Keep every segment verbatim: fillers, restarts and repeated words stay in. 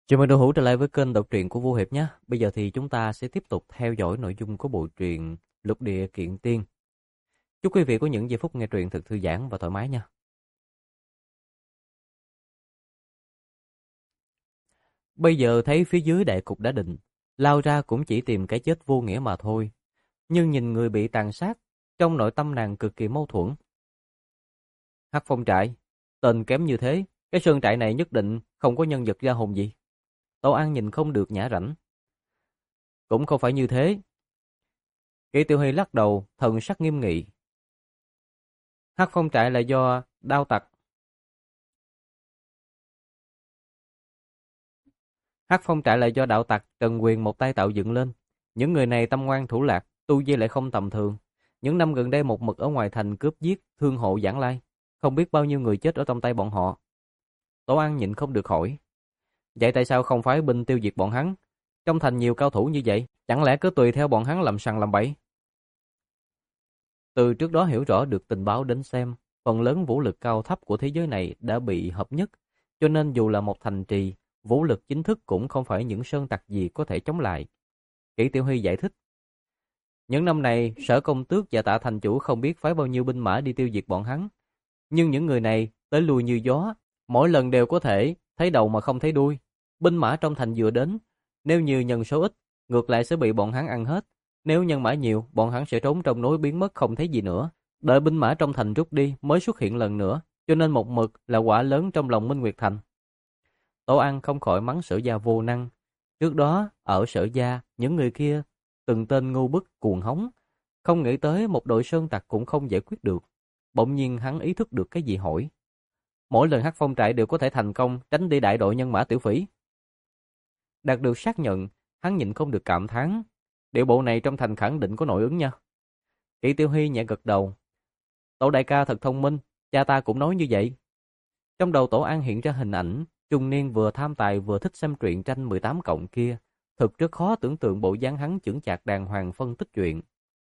Chào mừng đội hữu trở lại với kênh đọc truyện của Vô Hiệp nhé. Bây giờ thì chúng ta sẽ tiếp tục theo dõi nội dung của bộ truyện Lục Địa Kiện Tiên. Chúc quý vị có những giây phút nghe truyện thật thư giãn và thoải mái nha. Bây giờ thấy phía dưới đại cục đã định, lao ra cũng chỉ tìm cái chết vô nghĩa mà thôi. Nhưng nhìn người bị tàn sát, trong nội tâm nàng cực kỳ mâu thuẫn. Hắc Phong trại, tên kém như thế, cái sơn trại này nhất định không có nhân vật ra hồn gì. Tô An nhìn không được nhã rảnh. Cũng không phải như thế. Kỷ Tiểu Hy lắc đầu, thần sắc nghiêm nghị. Hắc Phong trại là do đao tặc. Hắc Phong trại là do đạo tặc Trần Quyền một tay tạo dựng lên. Những người này tâm ngoan thủ lạc, tu vi lại không tầm thường. Những năm gần đây một mực ở ngoài thành cướp giết, thương hộ giảng lai, không biết bao nhiêu người chết ở trong tay bọn họ. Tổ An nhịn không được hỏi. Vậy tại sao không phái binh tiêu diệt bọn hắn? Trong thành nhiều cao thủ như vậy, chẳng lẽ cứ tùy theo bọn hắn làm sằng làm bậy? Từ trước đó hiểu rõ được tình báo đến xem, phần lớn vũ lực cao thấp của thế giới này đã bị hợp nhất, cho nên dù là một thành trì, vũ lực chính thức cũng không phải những sơn tặc gì có thể chống lại. Kỷ Tiểu Huy giải thích. Những năm này, Sở Công Tước và Tạ Thành Chủ không biết phái bao nhiêu binh mã đi tiêu diệt bọn hắn. Nhưng những người này tới lui như gió, mỗi lần đều có thể thấy đầu mà không thấy đuôi. Binh mã trong thành vừa đến, nếu như nhân số ít, ngược lại sẽ bị bọn hắn ăn hết. Nếu nhân mã nhiều, bọn hắn sẽ trốn trong núi biến mất không thấy gì nữa. Đợi binh mã trong thành rút đi mới xuất hiện lần nữa, cho nên một mực là quả lớn trong lòng Minh Nguyệt Thành. Tổ An không khỏi mắng Sở Gia vô năng. Trước đó, ở Sở Gia, những người kia từng tên ngu bức cuồng hống, không nghĩ tới một đội sơn tặc cũng không giải quyết được. Bỗng nhiên hắn ý thức được cái gì hỏi. Mỗi lần Hắc Phong trại đều có thể thành công tránh đi đại đội nhân mã tiểu phỉ. Đạt được xác nhận, hắn nhịn không được cảm thán. Điệu bộ này trong thành khẳng định có nội ứng nha. Kỷ Tiêu Hy nhẹ gật đầu. Tổ đại ca thật thông minh, cha ta cũng nói như vậy. Trong đầu Tổ An hiện ra hình ảnh trung niên vừa tham tài vừa thích xem truyện tranh mười tám cộng kia, thực rất khó tưởng tượng bộ dáng hắn chững chạc đàng hoàng phân tích chuyện.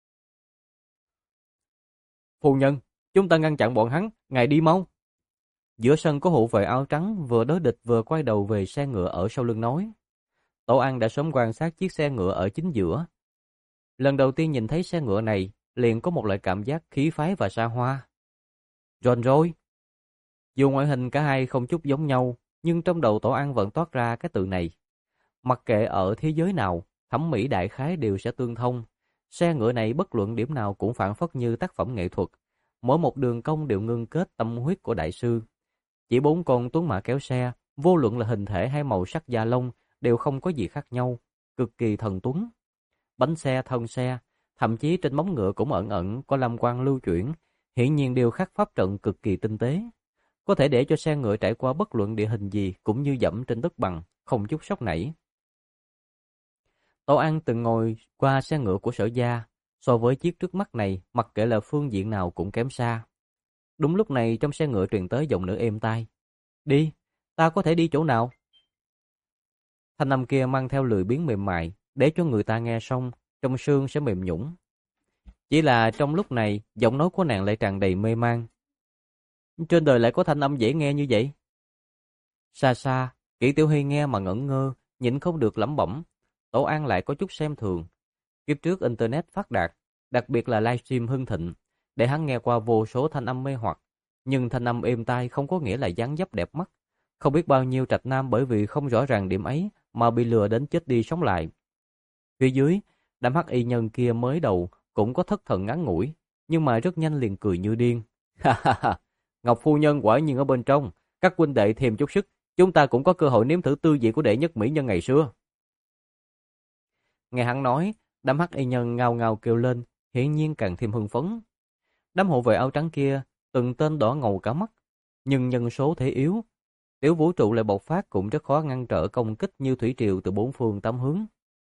Phu nhân, chúng ta ngăn chặn bọn hắn, ngài đi mau. Giữa sân có hộ vệ áo trắng vừa đối địch vừa quay đầu về xe ngựa ở sau lưng nói. Tổ An đã sớm quan sát chiếc xe ngựa ở chính giữa. Lần đầu tiên nhìn thấy xe ngựa này, liền có một loại cảm giác khí phái và xa hoa. Rolls Royce. Dù ngoại hình cả hai không chút giống nhau, nhưng trong đầu Tổ An vẫn toát ra cái từ này. Mặc kệ ở thế giới nào, thẩm mỹ đại khái đều sẽ tương thông. Xe ngựa này bất luận điểm nào cũng phản phất như tác phẩm nghệ thuật. Mỗi một đường cong đều ngưng kết tâm huyết của đại sư. Chỉ bốn con tuấn mã kéo xe, vô luận là hình thể hay màu sắc da lông, đều không có gì khác nhau, cực kỳ thần tuấn. Bánh xe, thân xe, thậm chí trên móng ngựa cũng ẩn ẩn có lam quang lưu chuyển, hiển nhiên đều khắc pháp trận cực kỳ tinh tế. Có thể để cho xe ngựa trải qua bất luận địa hình gì cũng như dẫm trên đất bằng, không chút sốc nảy. Tổ An từng ngồi qua xe ngựa của Sở Gia, so với chiếc trước mắt này, mặc kệ là phương diện nào cũng kém xa. Đúng lúc này trong xe ngựa truyền tới giọng nữ êm tai. Đi, ta có thể đi chỗ nào? Thanh âm kia mang theo lười biếng mềm mại, để cho người ta nghe xong, trong xương sẽ mềm nhũn. Chỉ là trong lúc này, giọng nói của nàng lại tràn đầy mê man. Trên đời lại có thanh âm dễ nghe như vậy? Xa xa, Kỷ Tiểu Hy nghe mà ngẩn ngơ, nhịn không được lẩm bẩm. Tổ An lại có chút xem thường. Kiếp trước Internet phát đạt, đặc biệt là livestream hưng thịnh, để hắn nghe qua vô số thanh âm mê hoặc. Nhưng thanh âm êm tai không có nghĩa là dáng dấp đẹp mắt. Không biết bao nhiêu trạch nam bởi vì không rõ ràng điểm ấy mà bị lừa đến chết đi sống lại. Phía dưới, đám hắc y nhân kia mới đầu cũng có thất thần ngắn ngủi, nhưng mà rất nhanh liền cười như điên. Ha ha ha, Ngọc phu nhân quả nhiên ở bên trong, các huynh đệ thêm chút sức, chúng ta cũng có cơ hội nếm thử tư vị của đệ nhất mỹ nhân ngày xưa. Nghe hắn nói, đám hắc y nhân ngao ngao kêu lên, hiển nhiên càng thêm hưng phấn. Đám hộ vệ áo trắng kia, từng tên đỏ ngầu cả mắt, nhưng nhân số thể yếu, tiểu vũ trụ lại bộc phát cũng rất khó ngăn trở công kích như thủy triều từ bốn phương tám hướng.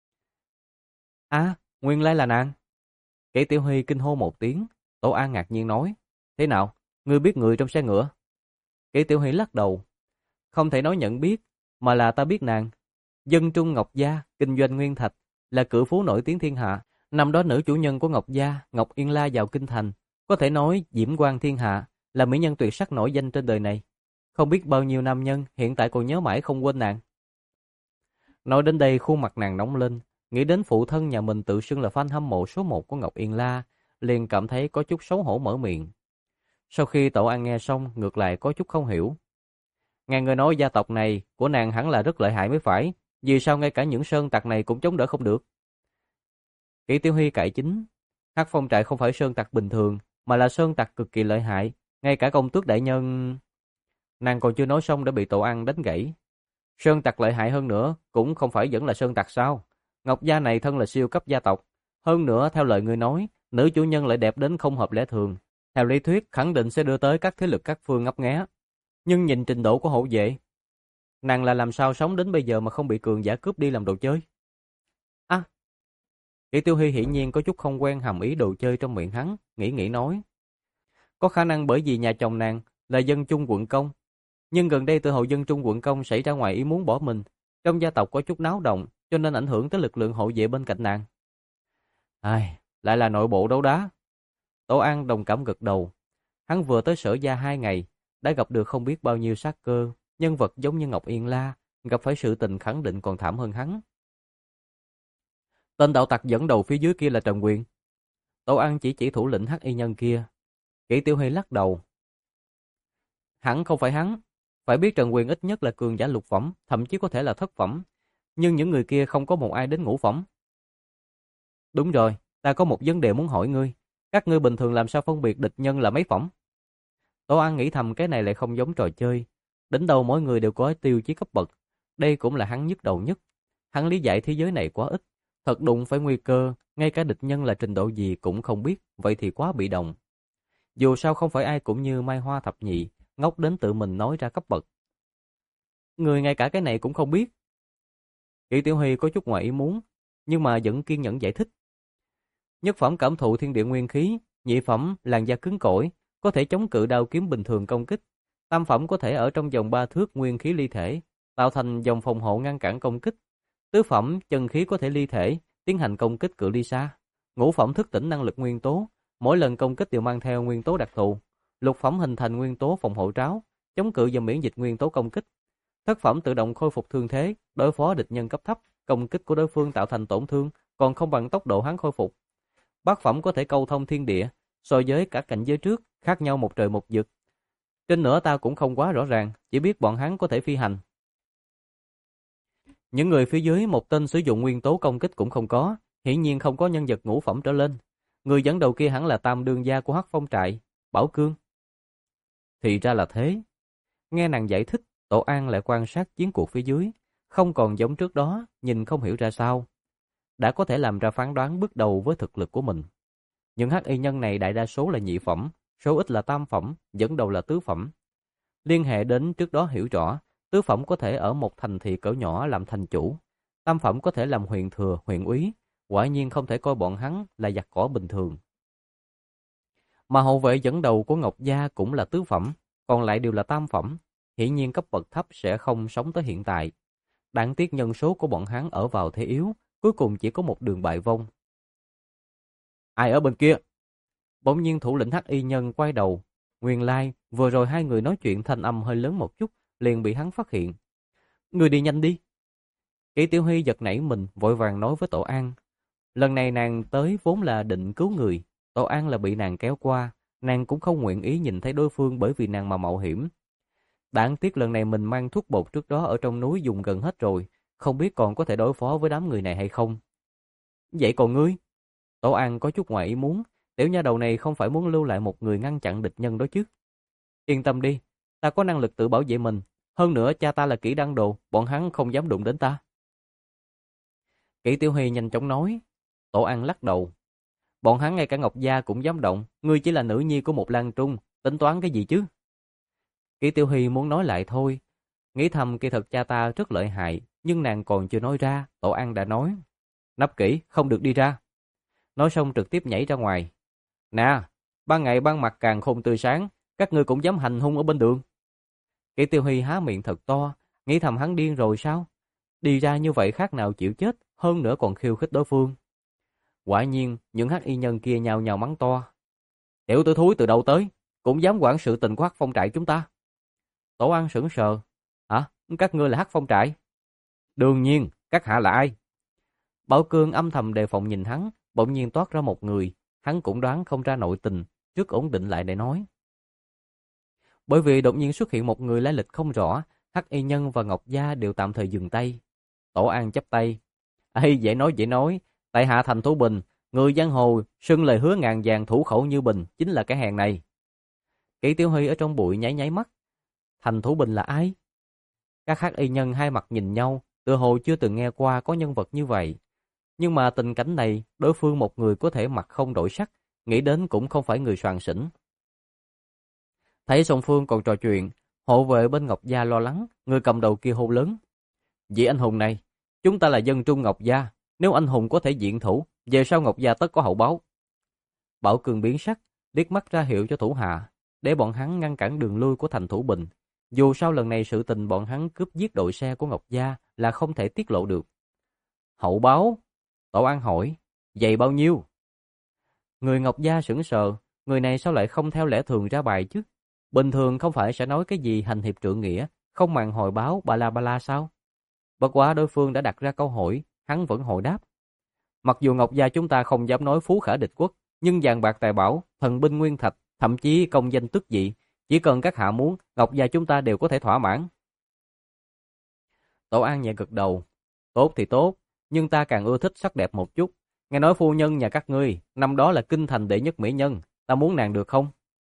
À, nguyên lai là nàng. Kỷ Tiểu Huy kinh hô một tiếng, Tổ An ngạc nhiên nói, thế nào, ngươi biết người trong xe ngựa? Kỷ Tiểu Huy lắc đầu, không thể nói nhận biết, mà là ta biết nàng. Dân Trung Ngọc Gia, kinh doanh nguyên thạch, là cự phú nổi tiếng thiên hạ. Năm đó nữ chủ nhân của Ngọc Gia, Ngọc Yên La vào kinh thành, có thể nói diễm quang thiên hạ, là mỹ nhân tuyệt sắc nổi danh trên đời này. Không biết bao nhiêu nam nhân hiện tại còn nhớ mãi không quên nàng. Nói đến đây khuôn mặt nàng nóng lên, nghĩ đến phụ thân nhà mình tự xưng là fan hâm mộ số một của Ngọc Yên La, liền cảm thấy có chút xấu hổ mở miệng. Sau khi Tổ An nghe xong, ngược lại có chút không hiểu. Nghe người nói gia tộc này của nàng hẳn là rất lợi hại mới phải, vì sao ngay cả những sơn tặc này cũng chống đỡ không được? Kỷ Tiểu Huy cãi chính, Hắc Phong trại không phải sơn tặc bình thường, mà là sơn tặc cực kỳ lợi hại, ngay cả công tước đại nhân. Nàng còn chưa nói xong đã bị Tổ An đánh gãy. Sơn tặc lợi hại hơn nữa, cũng không phải vẫn là sơn tặc sao? Ngọc gia này thân là siêu cấp gia tộc, hơn nữa theo lời người nói, nữ chủ nhân lại đẹp đến không hợp lẽ thường. Theo lý thuyết khẳng định sẽ đưa tới các thế lực các phương ngấp nghé. Nhưng nhìn trình độ của hộ vệ, nàng là làm sao sống đến bây giờ mà không bị cường giả cướp đi làm đồ chơi? À, Kỷ Tiêu Hy hiển nhiên có chút không quen hàm ý đồ chơi trong miệng hắn, nghĩ nghĩ nói. Có khả năng bởi vì nhà chồng nàng là dân chung quận công, nhưng gần đây tự hồ dân trung quận công xảy ra ngoài ý muốn bỏ mình, trong gia tộc có chút náo động, cho nên ảnh hưởng tới lực lượng hộ vệ bên cạnh nàng. Ai, lại là nội bộ đấu đá. Tổ An đồng cảm gật đầu. Hắn vừa tới Sở gia hai ngày, đã gặp được không biết bao nhiêu sát cơ, nhân vật giống như Ngọc Yên La, gặp phải sự tình khẳng định còn thảm hơn hắn. Tên đạo tặc dẫn đầu phía dưới kia là Trần Quyền. Tổ An chỉ chỉ thủ lĩnh hắc y nhân kia. Kỷ Tiểu Hy lắc đầu. Hẳn không phải hắn. Phải biết Trần Quyền ít nhất là cường giả lục phẩm, thậm chí có thể là thất phẩm. Nhưng những người kia không có một ai đến ngũ phẩm. Đúng rồi, ta có một vấn đề muốn hỏi ngươi. Các ngươi bình thường làm sao phân biệt địch nhân là mấy phẩm? Tổ An nghĩ thầm cái này lại không giống trò chơi. Đến đâu mỗi người đều có tiêu chí cấp bậc. Đây cũng là hắn nhức đầu nhất. Hắn lý giải thế giới này quá ít. Thật đụng phải nguy cơ, ngay cả địch nhân là trình độ gì cũng không biết, vậy thì quá bị động. Dù sao không phải ai cũng như Mai Hoa thập nhị, ngốc đến tự mình nói ra cấp bậc. Người ngay cả cái này cũng không biết. Kỷ Tiểu Huy có chút ngoài ý muốn, nhưng mà vẫn kiên nhẫn giải thích. Nhất phẩm cảm thụ thiên địa nguyên khí, nhị phẩm làn da cứng cỏi, có thể chống cự đao kiếm bình thường công kích. Tam phẩm có thể ở trong vòng ba thước nguyên khí ly thể, tạo thành vòng phòng hộ ngăn cản công kích. Tứ phẩm chân khí có thể ly thể, tiến hành công kích cự ly xa. Ngũ phẩm thức tỉnh năng lực nguyên tố, mỗi lần công kích đều mang theo nguyên tố đặc thù. Lục phẩm hình thành nguyên tố phòng hộ tráo, chống cự và miễn dịch nguyên tố công kích. Thất phẩm tự động khôi phục thương thế, đối phó địch nhân cấp thấp, công kích của đối phương tạo thành tổn thương, còn không bằng tốc độ hắn khôi phục. Bát phẩm có thể câu thông thiên địa, so với cả cảnh giới trước, khác nhau một trời một vực. Trên nữa ta cũng không quá rõ ràng, chỉ biết bọn hắn có thể phi hành. Những người phía dưới một tên sử dụng nguyên tố công kích cũng không có, hiển nhiên không có nhân vật ngũ phẩm trở lên. Người dẫn đầu kia hẳn là tam đương gia của Hắc Phong trại, Bảo Cương. Thì ra là thế. Nghe nàng giải thích, Tổ An lại quan sát chiến cuộc phía dưới, không còn giống trước đó, nhìn không hiểu ra sao. Đã có thể làm ra phán đoán bước đầu với thực lực của mình. Những hắc y nhân này đại đa số là nhị phẩm, số ít là tam phẩm, dẫn đầu là tứ phẩm. Liên hệ đến trước đó hiểu rõ, tứ phẩm có thể ở một thành thị cỡ nhỏ làm thành chủ, tam phẩm có thể làm huyện thừa, huyện úy, quả nhiên không thể coi bọn hắn là giặc cỏ bình thường. Mà hậu vệ dẫn đầu của Ngọc Gia cũng là tứ phẩm, còn lại đều là tam phẩm, hiển nhiên cấp bậc thấp sẽ không sống tới hiện tại. Đáng tiếc nhân số của bọn hắn ở vào thế yếu, cuối cùng chỉ có một đường bại vong. Ai ở bên kia? Bỗng nhiên thủ lĩnh hắc y nhân quay đầu, nguyên lai vừa rồi hai người nói chuyện thanh âm hơi lớn một chút, liền bị hắn phát hiện. Người đi nhanh đi. Kỷ Tiểu Huy giật nảy mình, vội vàng nói với Tổ An. Lần này nàng tới vốn là định cứu người, Tổ An là bị nàng kéo qua, nàng cũng không nguyện ý nhìn thấy đối phương bởi vì nàng mà mạo hiểm. Đáng tiếc lần này mình mang thuốc bột trước đó ở trong núi dùng gần hết rồi, không biết còn có thể đối phó với đám người này hay không. Vậy còn ngươi? Tổ An có chút ngoài ý muốn, tiểu nha đầu này không phải muốn lưu lại một người ngăn chặn địch nhân đó chứ. Yên tâm đi, ta có năng lực tự bảo vệ mình, hơn nữa cha ta là kỹ đăng đồ, bọn hắn không dám đụng đến ta. Kỷ Tiểu Huy nhanh chóng nói. Tổ An lắc đầu. Bọn hắn ngay cả Ngọc Gia cũng dám động, ngươi chỉ là nữ nhi của một lang trung, tính toán cái gì chứ? Kỷ Tiểu Huy muốn nói lại thôi, nghĩ thầm kỳ thật cha ta rất lợi hại, nhưng nàng còn chưa nói ra, Tổ An đã nói. Nấp kỹ, không được đi ra. Nói xong trực tiếp nhảy ra ngoài. Nè, ban ngày ban mặt càng không tươi sáng, các ngươi cũng dám hành hung ở bên đường. Kỷ Tiêu Huy há miệng thật to, nghĩ thầm hắn điên rồi sao? Đi ra như vậy khác nào chịu chết, hơn nữa còn khiêu khích đối phương. Quả nhiên, những hắc y nhân kia nhào nhào mắng to. Tiểu tử thúi từ đâu tới, cũng dám quản sự tình của Hắc Phong trại chúng ta. Tổ An sững sờ. Hả? Các ngươi là Hắc Phong trại? Đương nhiên, Các hạ là ai? Bảo Cương âm thầm đề phòng nhìn hắn, bỗng nhiên toát ra một người, hắn cũng đoán không ra nội tình, trước ổn định lại để nói. Bởi vì đột nhiên xuất hiện một người lai lịch không rõ, Hắc Y Nhân và Ngọc Gia đều tạm thời dừng tay. Tổ An chắp tay. Ê, dễ nói dễ nói, tại hạ Thành Thủ Bình, người giang hồ xưng lời hứa ngàn vàng thủ khẩu như bình, chính là cái hàng này. Kỷ Tiểu Huy ở trong bụi nháy nháy mắt. Thành Thủ Bình là ai? Các Hắc Y Nhân hai mặt nhìn nhau, tựa hồ chưa từng nghe qua có nhân vật như vậy. Nhưng mà tình cảnh này, đối phương một người có thể mặt không đổi sắc, nghĩ đến cũng không phải người soàn xỉn. Thấy song phương còn trò chuyện, hộ vệ bên Ngọc Gia lo lắng, người cầm đầu kia hô lớn. Vị anh hùng này, chúng ta là dân trung Ngọc Gia, nếu anh hùng có thể diện thủ, về sau Ngọc Gia tất có hậu báo. Bảo Cường biến sắc, liếc mắt ra hiệu cho thủ hạ, để bọn hắn ngăn cản đường lui của Thành Thủ Bình. Dù sao lần này sự tình bọn hắn cướp giết đội xe của Ngọc Gia là không thể tiết lộ được. Hậu báo? Tổ An hỏi, vậy bao nhiêu? Người Ngọc Gia sững sờ, người này sao lại không theo lẽ thường ra bài chứ? Bình thường không phải sẽ nói cái gì hành hiệp trượng nghĩa, không màng hồi báo ba la ba la sao? Bất quá đối phương đã đặt ra câu hỏi, hắn vẫn hồi đáp. Mặc dù Ngọc Gia chúng ta không dám nói phú khả địch quốc, nhưng vàng bạc tài bảo, thần binh nguyên thạch, thậm chí công danh tước vị, chỉ cần các hạ muốn, Ngọc Gia chúng ta đều có thể thỏa mãn. Tổ An nhẹ gật đầu. Tốt thì tốt, nhưng ta càng ưa thích sắc đẹp một chút. Nghe nói phu nhân nhà các ngươi, năm đó là kinh thành đệ nhất mỹ nhân, ta muốn nàng được không?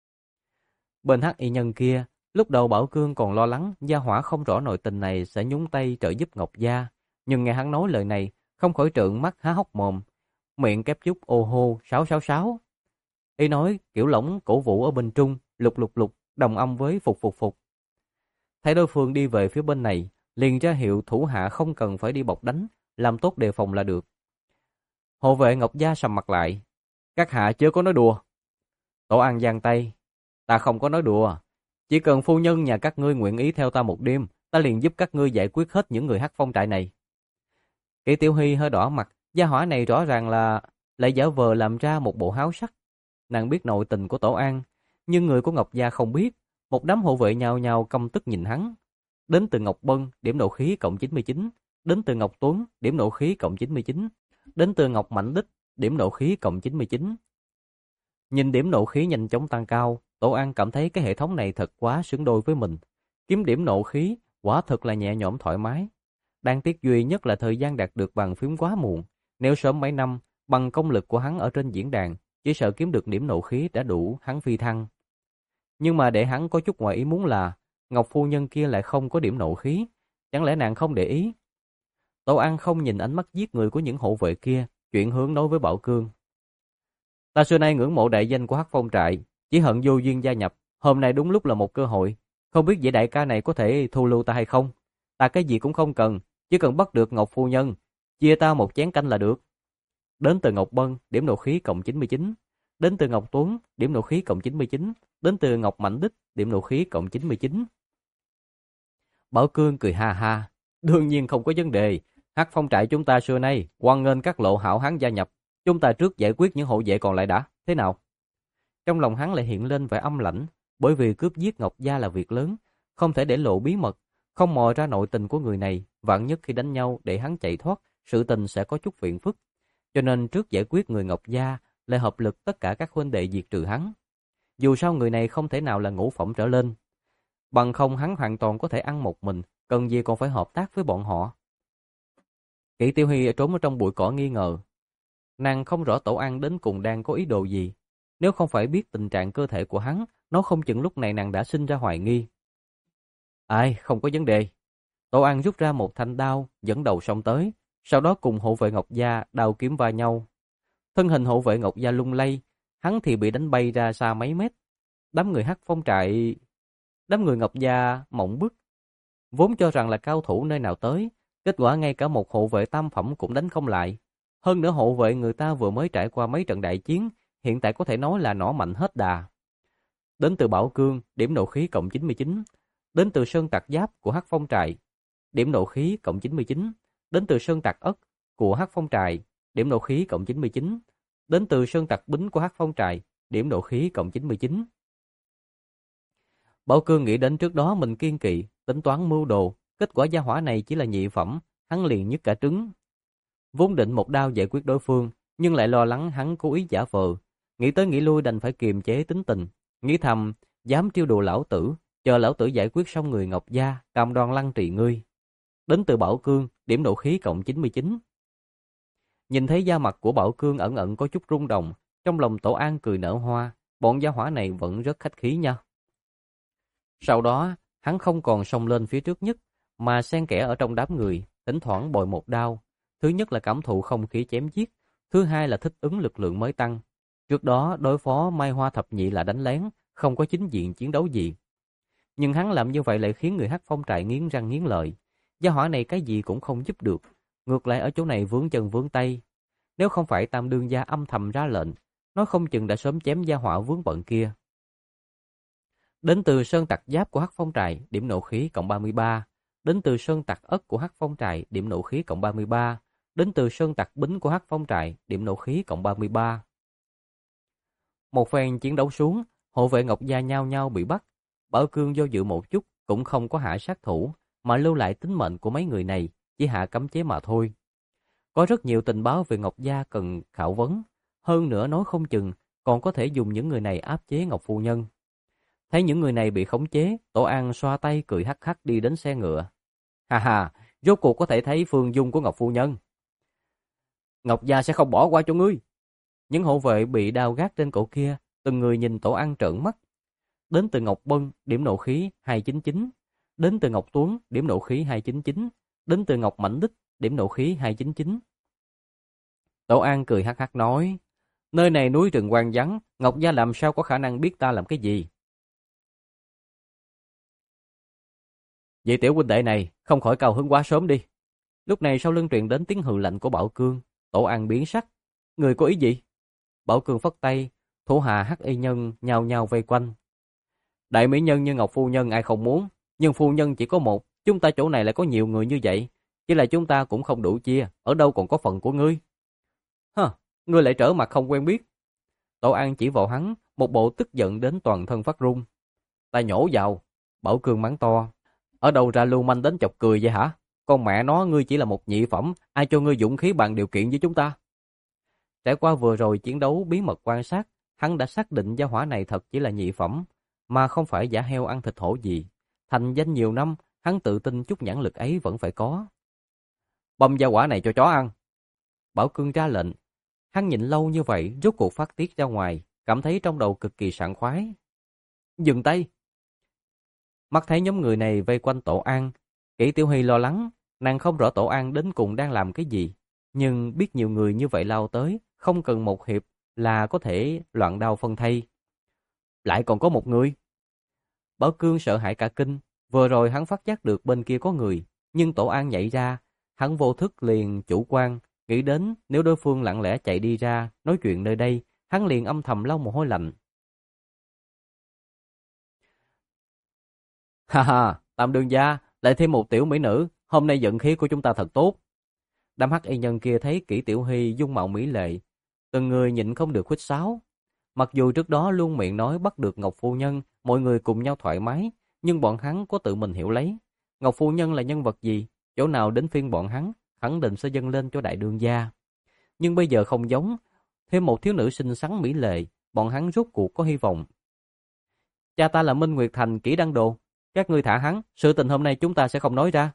Bên Hắc Y Nhân kia, lúc đầu Bảo Cương còn lo lắng gia hỏa không rõ nội tình này sẽ nhúng tay trợ giúp Ngọc Gia, nhưng nghe hắn nói lời này, không khỏi trợn mắt há hốc mồm, miệng kép chút ô hô sáu sáu sáu. Y nói kiểu lỏng cổ vũ ở bên trung, lục lục lục, đồng âm với phục phục phục. Thấy đối phương đi về phía bên này, liền ra hiệu thủ hạ không cần phải đi bọc đánh, làm tốt đề phòng là được. Hộ vệ Ngọc Gia sầm mặt lại. Các hạ chưa có nói đùa. Tổ An giang tay. Ta không có nói đùa. Chỉ cần phu nhân nhà các ngươi nguyện ý theo ta một đêm, ta liền giúp các ngươi giải quyết hết những người Hắc Phong trại này. Kỷ Tiểu Hy hơi đỏ mặt, gia hỏa này rõ ràng là lại giả vờ làm ra một bộ háo sắc. Nàng biết nội tình của Tổ An, nhưng người của Ngọc Gia không biết. Một đám hộ vệ nhào nhào căm tức nhìn hắn. Đến từ Ngọc Bân, điểm nộ khí cộng chín mươi chín. Đến từ Ngọc Tuấn, điểm nộ khí cộng chín mươi chín. Đến từ Ngọc Mạnh Đích, điểm nộ khí cộng chín mươi chín. Nhìn điểm nộ khí nhanh chóng tăng cao, Tổ An cảm thấy cái hệ thống này thật quá xứng đôi với mình. Kiếm điểm nộ khí, quả thật là nhẹ nhõm thoải mái. Đáng tiếc duy nhất là thời gian đạt được bằng phím quá muộn. Nếu sớm mấy năm, bằng công lực của hắn ở trên diễn đàn, chỉ sợ kiếm được điểm nộ khí đã đủ hắn phi thăng. Nhưng mà để hắn có chút ngoài ý muốn là, Ngọc phu nhân kia lại không có điểm nộ khí. Chẳng lẽ nàng không để ý? Tổ An không nhìn ánh mắt giết người của những hộ vệ kia, chuyển hướng nói với Bảo Cương. Ta xưa nay ngưỡng mộ đại danh của Hắc Phong trại, chỉ hận vô duyên gia nhập, hôm nay đúng lúc là một cơ hội, không biết vị đại ca này có thể thu lưu ta hay không. Ta cái gì cũng không cần, chỉ cần bắt được Ngọc phu nhân, chia ta một chén canh là được. Đến từ Ngọc Bân, điểm nộ khí cộng chín mươi chín. Đến từ Ngọc Tuấn, điểm nộ khí cộng chín mươi chín. Đến từ Ngọc Mạnh Đích, điểm nộ khí cộng chín mươi chín. Bảo Cương cười ha ha. Đương nhiên không có vấn đề. Hắc Phong trại chúng ta xưa nay hoan nghênh các lộ hảo hán gia nhập. Chúng ta trước giải quyết những hộ vệ còn lại đã. Thế nào? Trong lòng hắn lại hiện lên vẻ âm lãnh, bởi vì cướp giết Ngọc Gia là việc lớn, không thể để lộ bí mật, không mò ra nội tình của người này, vạn nhất khi đánh nhau để hắn chạy thoát, sự tình sẽ có chút phiền phức. Cho nên trước giải quyết người Ngọc Gia, lại hợp lực tất cả các huynh đệ diệt trừ hắn. Dù sao người này không thể nào là ngũ phẩm trở lên. Bằng không hắn hoàn toàn có thể ăn một mình, cần gì còn phải hợp tác với bọn họ. Kỷ Tiêu Hy trốn ở trong bụi cỏ nghi ngờ. Nàng không rõ Tổ An đến cùng đang có ý đồ gì. Nếu không phải biết tình trạng cơ thể của hắn, nó không chừng lúc này nàng đã sinh ra hoài nghi. Ai, không có vấn đề. Tổ An rút ra một thanh đao, dẫn đầu xông tới, sau đó cùng hộ vệ Ngọc Gia đao kiếm va nhau. Thân hình hộ vệ Ngọc Gia lung lay, hắn thì bị đánh bay ra xa mấy mét. Đám người Hắc Phong trại, đám người Ngọc Gia mộng bức, vốn cho rằng là cao thủ nơi nào tới, kết quả ngay cả một hộ vệ tam phẩm cũng đánh không lại. Hơn nữa hộ vệ người ta vừa mới trải qua mấy trận đại chiến, hiện tại có thể nói là nỏ mạnh hết đà. Đến từ Bảo Cương, điểm nộ khí cộng chín mươi chín. Đến từ Sơn Tạc Giáp của Hắc Phong trại, điểm nộ khí cộng chín mươi chín. Đến từ Sơn Tạc Ất của Hắc Phong trại, điểm nộ khí cộng chín mươi chín. Đến từ Sơn Tạc Bính của Hắc Phong trại, điểm nộ khí cộng chín mươi chín. Bảo Cương nghĩ đến trước đó mình kiên kỵ, tính toán mưu đồ, kết quả gia hỏa này chỉ là nhị phẩm, hắn liền nhức cả trứng. Vốn định một đao giải quyết đối phương, nhưng lại lo lắng hắn cố ý giả vờ. Nghĩ tới nghĩ lui đành phải kiềm chế tính tình. Nghĩ thầm, dám trêu đùa lão tử, chờ lão tử giải quyết xong người Ngọc gia, cam đoan lăng trì ngươi. Đến từ Bảo Cương, điểm nộ khí cộng chín mươi chín. Nhìn thấy da mặt của Bảo Cương ẩn ẩn có chút rung động, trong lòng Tổ An cười nở hoa, bọn gia hỏa này vẫn rất khách khí nha. Sau đó, hắn không còn xông lên phía trước nhất, mà xen kẽ ở trong đám người, thỉnh thoảng bồi một đao. Thứ nhất là cảm thụ không khí chém giết, thứ hai là thích ứng lực lượng mới tăng. Trước đó đối phó Mai Hoa thập nhị là đánh lén, không có chính diện chiến đấu gì. Nhưng hắn làm như vậy lại khiến người Hắc Phong trại nghiến răng nghiến lợi. Gia hỏa này cái gì cũng không giúp được, ngược lại ở chỗ này vướng chân vướng tay. Nếu không phải Tam đương gia âm thầm ra lệnh, nó không chừng đã sớm chém gia hỏa vướng bận kia. Đến từ Sơn Tặc Giáp của Hắc Phong trại, điểm nộ khí cộng ba mươi ba. Đến từ Sơn Tặc Ất của Hắc Phong trại, điểm nộ khí cộng ba mươi ba. Đến từ Sơn Tặc Bính của Hắc Phong trại, điểm nộ khí cộng ba mươi ba. Một phen chiến đấu xuống, hộ vệ Ngọc gia nhao nhao bị bắt. Bảo Cương do dự một chút, cũng không có hạ sát thủ, mà lưu lại tính mệnh của mấy người này, chỉ hạ cấm chế mà thôi. Có rất nhiều tình báo về Ngọc gia cần khảo vấn, hơn nữa nói không chừng còn có thể dùng những người này áp chế Ngọc phu nhân. Thấy những người này bị khống chế, Tổ An xoa tay cười hắc hắc đi đến xe ngựa. Ha ha, rốt cuộc có thể thấy phương dung của Ngọc phu nhân. Ngọc gia sẽ không bỏ qua cho ngươi. Những hộ vệ bị đao gác trên cổ kia, từng người nhìn Tổ An trợn mắt. Đến từ Ngọc Bân, điểm nộ khí hai chín chín. Đến từ Ngọc Tuấn, điểm nộ khí hai chín chín. Đến từ Ngọc Mảnh Đích, điểm nộ khí hai chín chín. Tổ An cười hắc hắc nói, nơi này núi rừng hoang vắng, Ngọc gia làm sao có khả năng biết ta làm cái gì. Vậy tiểu huynh đệ này không khỏi cao hứng quá sớm đi. Lúc này sau lưng truyền đến tiếng hừ lạnh của Bảo Cương. Tổ An biến sắc. Người có ý gì? Bảo Cương phất tay, thủ hạ hắc y nhân nhao nhao vây quanh. Đại mỹ nhân như Ngọc phu nhân ai không muốn, nhưng phu nhân chỉ có một, chúng ta chỗ này lại có nhiều người như vậy, chỉ là chúng ta cũng không đủ chia, ở đâu còn có phần của ngươi. Hơ, ngươi lại trở mặt không quen biết. Tổ An chỉ vào hắn, một bộ tức giận đến toàn thân phát run. Ta nhổ vào. Bảo Cương mắng to. Ở đâu ra lưu manh đến chọc cười vậy hả? Con mẹ nó, ngươi chỉ là một nhị phẩm, ai cho ngươi dũng khí bàn điều kiện với chúng ta? Trải qua vừa rồi chiến đấu bí mật quan sát, hắn đã xác định gia hỏa này thật chỉ là nhị phẩm, mà không phải giả heo ăn thịt hổ gì. Thành danh nhiều năm, hắn tự tin chút nhãn lực ấy vẫn phải có. Băm gia hỏa này cho chó ăn. Bảo Cương ra lệnh. Hắn nhịn lâu như vậy, rốt cuộc phát tiết ra ngoài, cảm thấy trong đầu cực kỳ sảng khoái. Dừng tay. Mắt thấy nhóm người này vây quanh Tổ An, Kỷ Tiểu Hy lo lắng, nàng không rõ Tổ An đến cùng đang làm cái gì, nhưng biết nhiều người như vậy lao tới, không cần một hiệp là có thể loạn đao phân thây. Lại còn có một người. Bảo Cương sợ hãi cả kinh, vừa rồi hắn phát giác được bên kia có người, nhưng Tổ An nhảy ra, hắn vô thức liền chủ quan, nghĩ đến nếu đối phương lặng lẽ chạy đi ra nói chuyện nơi đây, hắn liền âm thầm lau mồ hôi lạnh. Ha ha, Tam đương gia, lại thêm một tiểu mỹ nữ, hôm nay vận khí của chúng ta thật tốt. Đám hắc y nhân kia thấy Kỷ Tiểu Hy dung mạo mỹ lệ, từng người nhịn không được huýt sáo. Mặc dù trước đó luôn miệng nói bắt được Ngọc phu nhân, mọi người cùng nhau thoải mái, nhưng bọn hắn có tự mình hiểu lấy. Ngọc phu nhân là nhân vật gì, chỗ nào đến phiên bọn hắn, khẳng định sẽ dâng lên cho đại đương gia. Nhưng bây giờ không giống, thêm một thiếu nữ xinh xắn mỹ lệ, bọn hắn rốt cuộc có hy vọng. Cha ta là Minh Nguyệt Thành Kỷ Đăng Đồ, các ngươi thả hắn, sự tình hôm nay chúng ta sẽ không nói ra.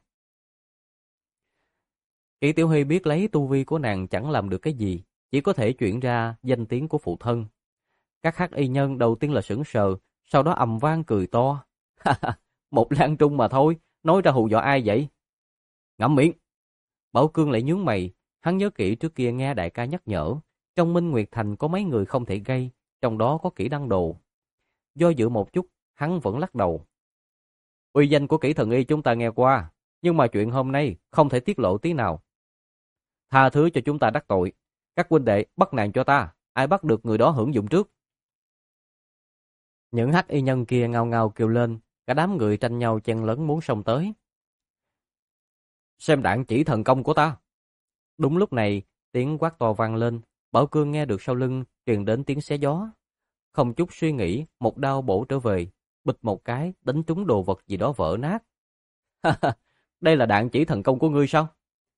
Kỷ Tiểu Hy biết lấy tu vi của nàng chẳng làm được cái gì, chỉ có thể chuyển ra danh tiếng của phụ thân. Các hắc y nhân đầu tiên là sững sờ, sau đó ầm vang cười to. Một Lan Trung mà thôi, nói ra hù dọa ai vậy? Ngậm miệng. Bảo Cương lại nhướng mày, hắn nhớ kỹ trước kia nghe đại ca nhắc nhở, trong Minh Nguyệt Thành có mấy người không thể gây, trong đó có Kỷ Đăng Đồ. Do dự một chút, hắn vẫn lắc đầu. Uy danh của Kỷ thần y chúng ta nghe qua, nhưng mà chuyện hôm nay không thể tiết lộ tí nào. Tha thứ cho chúng ta đắc tội, các huynh đệ bắt nàng cho ta, ai bắt được người đó hưởng dụng trước. Những hắc y nhân kia ngao ngao kêu lên, cả đám người tranh nhau chen lấn muốn xông tới. Xem đạn chỉ thần công của ta. Đúng lúc này, tiếng quát to vang lên, Bảo Cương nghe được sau lưng truyền đến tiếng xé gió. Không chút suy nghĩ, một đao bổ trở về, bịch một cái, đánh trúng đồ vật gì đó vỡ nát. Đây là đạn chỉ thần công của ngươi sao?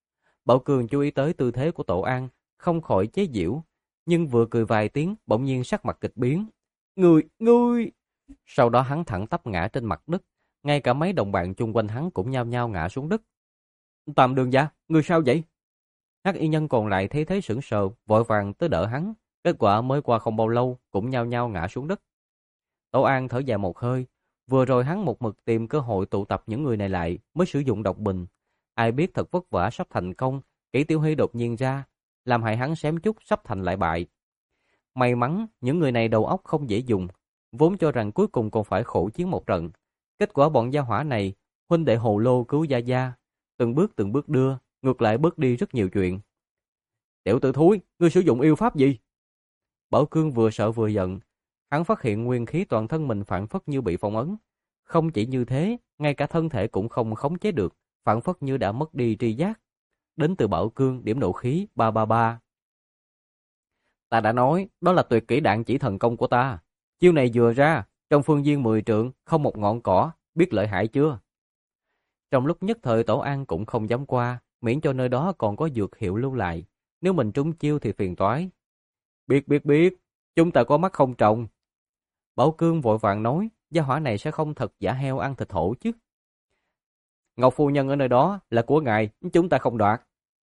Bảo Cường chú ý tới tư thế của Tổ An, không khỏi chế giễu, nhưng vừa cười vài tiếng, bỗng nhiên sắc mặt kịch biến. Ngươi, ngươi! Sau đó hắn thẳng tắp ngã trên mặt đất, ngay cả mấy đồng bạn chung quanh hắn cũng nhao nhao ngã xuống đất. Tam Đường gia, ngươi sao vậy? Hắc y nhân còn lại thấy thế sững sờ, vội vàng tới đỡ hắn, kết quả mới qua không bao lâu cũng nhao nhao ngã xuống đất. Tổ An thở dài một hơi, vừa rồi hắn một mực tìm cơ hội tụ tập những người này lại mới sử dụng độc bình. Ai biết thật vất vả sắp thành công, Kỷ Tiểu Hy đột nhiên ra, làm hại hắn xém chút sắp thành lại bại. May mắn những người này đầu óc không dễ dùng, vốn cho rằng cuối cùng còn phải khổ chiến một trận. Kết quả bọn gia hỏa này, huynh đệ hồ lô cứu gia gia, từng bước từng bước đưa, ngược lại bớt đi rất nhiều chuyện. Tiểu tử thúi, ngươi sử dụng yêu pháp gì? Bảo Cương vừa sợ vừa giận, hắn phát hiện nguyên khí toàn thân mình phảng phất như bị phong ấn. Không chỉ như thế, ngay cả thân thể cũng không khống chế được, phảng phất như đã mất đi tri giác. Đến từ Bảo Cương, điểm nộ khí ba ba ba. Ta đã nói, đó là tuyệt kỹ đạn chỉ thần công của ta. Chiêu này vừa ra, trong phương viên mười trượng, không một ngọn cỏ, biết lợi hại chưa? Trong lúc nhất thời Tổ An cũng không dám qua, miễn cho nơi đó còn có dược hiệu lưu lại. Nếu mình trúng chiêu thì phiền toái. Biết biết biết, chúng ta có mắt không trồng. Bảo Cương vội vàng nói, gia hỏa này sẽ không thật giả heo ăn thịt hổ chứ. Ngọc phu nhân ở nơi đó là của ngài, chúng ta không đoạt.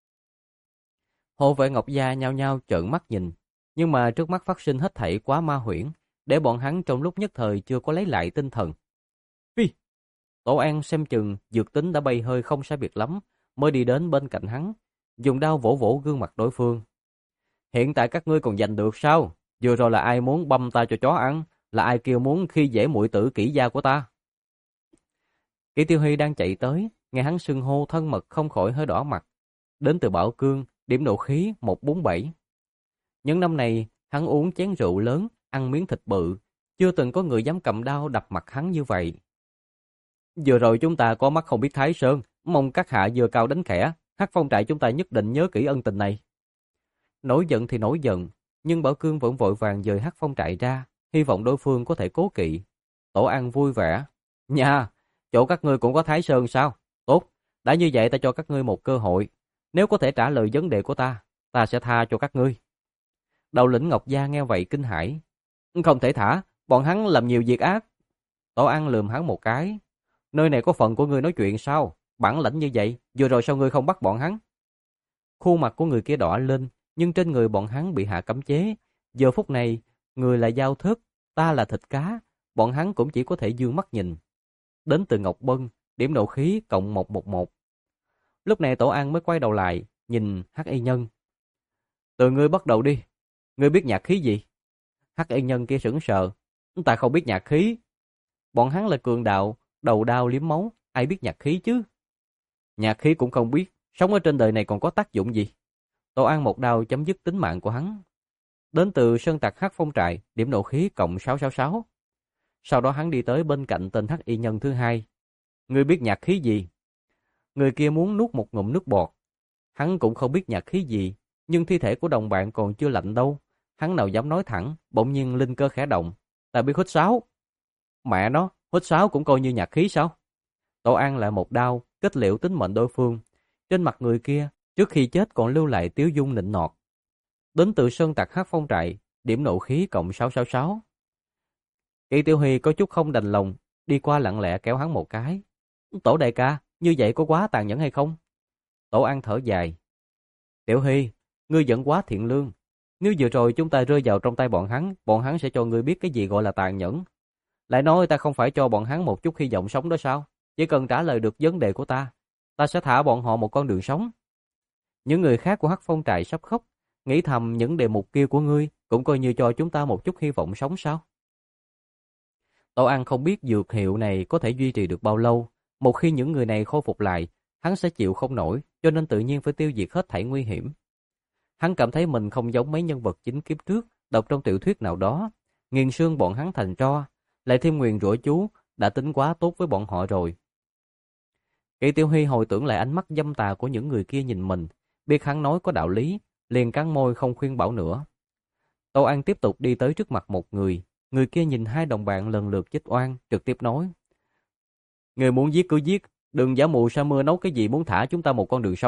Hộ vệ Ngọc gia nhao nhao trợn mắt nhìn, nhưng mà trước mắt phát sinh hết thảy quá ma huyễn, để bọn hắn trong lúc nhất thời chưa có lấy lại tinh thần. Phi! Tổ An xem chừng dược tính đã bay hơi không sai biệt lắm, mới đi đến bên cạnh hắn, dùng đao vỗ vỗ gương mặt đối phương. Hiện tại các ngươi còn giành được sao? Vừa rồi là ai muốn băm ta cho chó ăn? Là ai kêu muốn khi dễ muội tử Kỷ gia của ta? Kỷ Tiêu Huy đang chạy tới, nghe hắn xưng hô thân mật không khỏi hơi đỏ mặt. Đến từ Bảo Cương, điểm nộ khí một bốn bảy. Những năm này, hắn uống chén rượu lớn, ăn miếng thịt bự, chưa từng có người dám cầm đao đập mặt hắn như vậy. Vừa rồi chúng ta có mắt không biết Thái Sơn, mong các hạ vừa cao đánh khẽ, Hắc Phong trại chúng ta nhất định nhớ kỹ ân tình này. Nổi giận thì nổi giận, nhưng Bảo Cương vẫn vội vàng dời Hắc Phong trại ra, hy vọng đối phương có thể cố kỵ. Tổ An vui vẻ. Nha, chỗ các ngươi cũng có Thái Sơn sao? Tốt, đã như vậy ta cho các ngươi một cơ hội. Nếu có thể trả lời vấn đề của ta, ta sẽ tha cho các ngươi. Đầu lĩnh Ngọc Gia nghe vậy kinh hãi. Không thể thả, bọn hắn làm nhiều việc ác. Tổ An lườm hắn một cái. Nơi này có phần của ngươi nói chuyện sao? Bản lĩnh như vậy, vừa rồi sao ngươi không bắt bọn hắn? Khuôn mặt của người kia đỏ lên, nhưng trên người bọn hắn bị hạ cấm chế. Giờ phút này, người là dao thớt, ta là thịt cá, bọn hắn cũng chỉ có thể dương mắt nhìn. Đến từ Ngọc Bân, điểm nộ khí cộng một một một. Lúc này Tổ An mới quay đầu lại, nhìn Hắc Y Nhân. Từ ngươi bắt đầu đi, ngươi biết nhạc khí gì? Hắc Y Nhân kia sững sờ, ta không biết nhạc khí. Bọn hắn là cường đạo, đầu đao liếm máu, ai biết nhạc khí chứ? Nhạc khí cũng không biết, sống ở trên đời này còn có tác dụng gì? Tổ An một đao chấm dứt tính mạng của hắn. Đến từ Sơn Tặc Hắc Phong trại, điểm nộ khí cộng sáu sáu sáu. Sau đó hắn đi tới bên cạnh tên Hắc Y Nhân thứ hai. Ngươi biết nhạc khí gì? Người kia muốn nuốt một ngụm nước bọt. Hắn cũng không biết nhạc khí gì, nhưng thi thể của đồng bạn còn chưa lạnh đâu. Hắn nào dám nói thẳng, bỗng nhiên linh cơ khẽ động. Ta biết hít sáo. Mẹ nó, hít sáo cũng coi như nhạc khí sao? Tổ An lại một đao, kết liễu tính mệnh đối phương. Trên mặt người kia, trước khi chết còn lưu lại tiếu dung nịnh nọt. Đến từ Sơn Tặc Hắc Phong trại, điểm nộ khí cộng sáu sáu sáu. Kỷ Tiểu Huy có chút không đành lòng, đi qua lặng lẽ kéo hắn một cái. Tổ đại ca, như vậy có quá tàn nhẫn hay không? Tổ An thở dài. Tiểu Huy, ngươi vẫn quá thiện lương. Nếu vừa rồi chúng ta rơi vào trong tay bọn hắn, bọn hắn sẽ cho ngươi biết cái gì gọi là tàn nhẫn. Lại nói ta không phải cho bọn hắn một chút hy vọng sống đó sao? Chỉ cần trả lời được vấn đề của ta, ta sẽ thả bọn họ một con đường sống. Những người khác của Hắc Phong trại sắp khóc, nghĩ thầm những đề mục kia của ngươi cũng coi như cho chúng ta một chút hy vọng sống sao? Tổ An không biết dược hiệu này có thể duy trì được bao lâu. Một khi những người này khôi phục lại, hắn sẽ chịu không nổi, cho nên tự nhiên phải tiêu diệt hết thảy nguy hiểm. Hắn cảm thấy mình không giống mấy nhân vật chính kiếp trước đọc trong tiểu thuyết nào đó, nghiền xương bọn hắn thành tro, lại thêm nguyền rủa chú, đã tính quá tốt với bọn họ rồi. Kỷ Tiểu Huy hồi tưởng lại ánh mắt dâm tà của những người kia nhìn mình, biết hắn nói có đạo lý, liền cắn môi không khuyên bảo nữa. Tô An tiếp tục đi tới trước mặt một người, người kia nhìn hai đồng bạn lần lượt chết oan, trực tiếp nói: Người muốn giết cứ giết, đừng giả mù sa mưa nấu cái gì muốn thả chúng ta một con đường sống,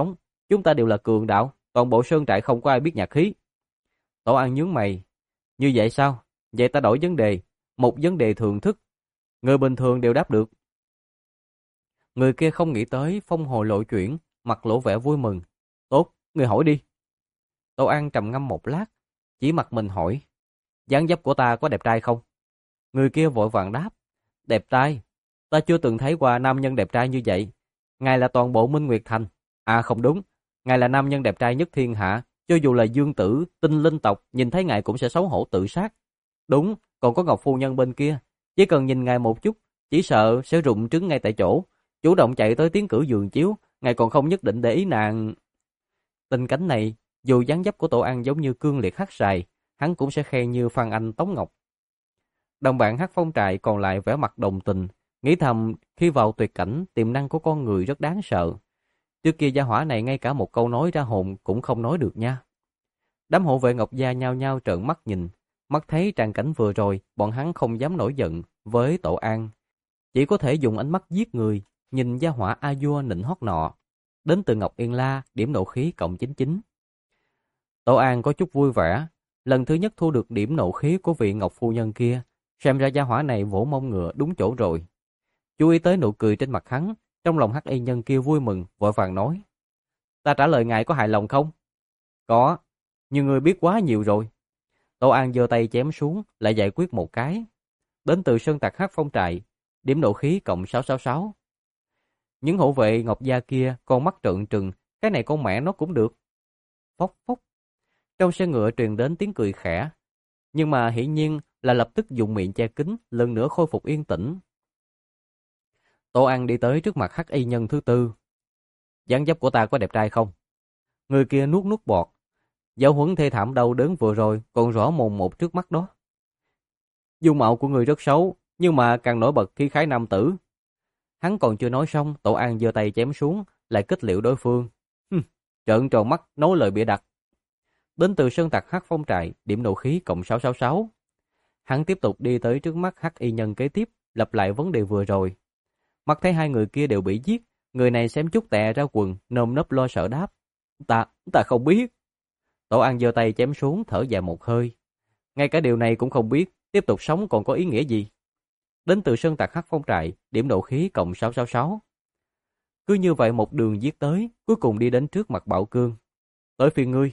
chúng ta đều là cường đạo, toàn bộ sơn trại không có ai biết nhạc khí. Tổ An nhướng mày. Như vậy sao? Vậy ta đổi vấn đề, một vấn đề thường thức. Người bình thường đều đáp được. Người kia không nghĩ tới phong hồ lộ chuyển, mặt lộ vẻ vui mừng. Tốt, người hỏi đi. Tổ An trầm ngâm một lát, chỉ mặt mình hỏi. Dáng dấp của ta có đẹp trai không? Người kia vội vàng đáp. Đẹp trai? Ta chưa từng thấy qua nam nhân đẹp trai như vậy. Ngài là toàn bộ Minh Nguyệt Thành. À không đúng, ngài là nam nhân đẹp trai nhất thiên hạ. Cho dù là dương tử, tinh linh tộc, nhìn thấy ngài cũng sẽ xấu hổ tự sát. Đúng, còn có Ngọc Phu Nhân bên kia. Chỉ cần nhìn ngài một chút, chỉ sợ sẽ rụng trứng ngay tại chỗ. Chủ động chạy tới tiến cử giường chiếu, ngài còn không nhất định để ý nàng. Tình cảnh này, dù dáng dấp của Tổ An giống như cương liệt hắc sài, hắn cũng sẽ khen như Phan Anh Tống Ngọc. Đồng bạn Hắc Phong trại còn lại vẻ mặt đồng tình, nghĩ thầm khi vào tuyệt cảnh tiềm năng của con người rất đáng sợ. Trước kia gia hỏa này ngay cả một câu nói ra hồn cũng không nói được nha. Đám hộ vệ Ngọc Gia nhao nhao trợn mắt nhìn, mắt thấy tràng cảnh vừa rồi, bọn hắn không dám nổi giận với Tổ An, chỉ có thể dùng ánh mắt giết người, nhìn gia hỏa a vua nịnh hót nọ. Đến từ Ngọc Yên La, điểm nộ khí cộng chín chín. Tổ An có chút vui vẻ, lần thứ nhất thu được điểm nộ khí của vị Ngọc Phu Nhân kia, xem ra gia hỏa này vỗ mông ngựa đúng chỗ rồi. Chú ý tới nụ cười trên mặt hắn, trong lòng Hắc Y Nhân kia vui mừng, vội vàng nói. Ta trả lời ngài có hài lòng không? Có, nhưng ngươi biết quá nhiều rồi. Tổ An giơ tay chém xuống, lại giải quyết một cái. Đến từ Sơn Tặc Hắc Phong trại, điểm nộ khí cộng sáu sáu sáu. Những hộ vệ Ngọc Gia kia con mắt trợn trừng, cái này con mẹ nó cũng được. Phốc phốc. Trong xe ngựa truyền đến tiếng cười khẽ, nhưng mà hiển nhiên là lập tức dùng miệng che kín, lần nữa khôi phục yên tĩnh. Tổ An đi tới trước mặt Hắc Y Nhân thứ tư. Dáng dấp của ta có đẹp trai không? Người kia nuốt nuốt bọt. Giáo huấn thê thảm đau đớn vừa rồi còn rõ mồn một trước mắt đó. Dung mạo của người rất xấu, nhưng mà càng nổi bật khí khái nam tử. Hắn còn chưa nói xong, Tổ An giơ tay chém xuống, lại kết liễu đối phương. Hừm, trợn tròn mắt nói lời bịa đặt. Đến từ Sơn Tặc Hắc Phong trại, điểm nộ khí cộng sáu sáu sáu. Hắn tiếp tục đi tới trước mắt Hắc Y Nhân kế tiếp, lặp lại vấn đề vừa rồi. Mắt thấy hai người kia đều bị giết, người này xém chút tè ra quần, nơm nớp lo sợ đáp. Ta, ta không biết. Tổ An giơ tay chém xuống, thở dài một hơi. Ngay cả điều này cũng không biết, tiếp tục sống còn có ý nghĩa gì? Đến từ Sơn Tặc Hắc Phong trại, điểm nộ khí cộng sáu sáu sáu. Cứ như vậy một đường giết tới, cuối cùng đi đến trước mặt Bảo Cương. Tới phiên ngươi.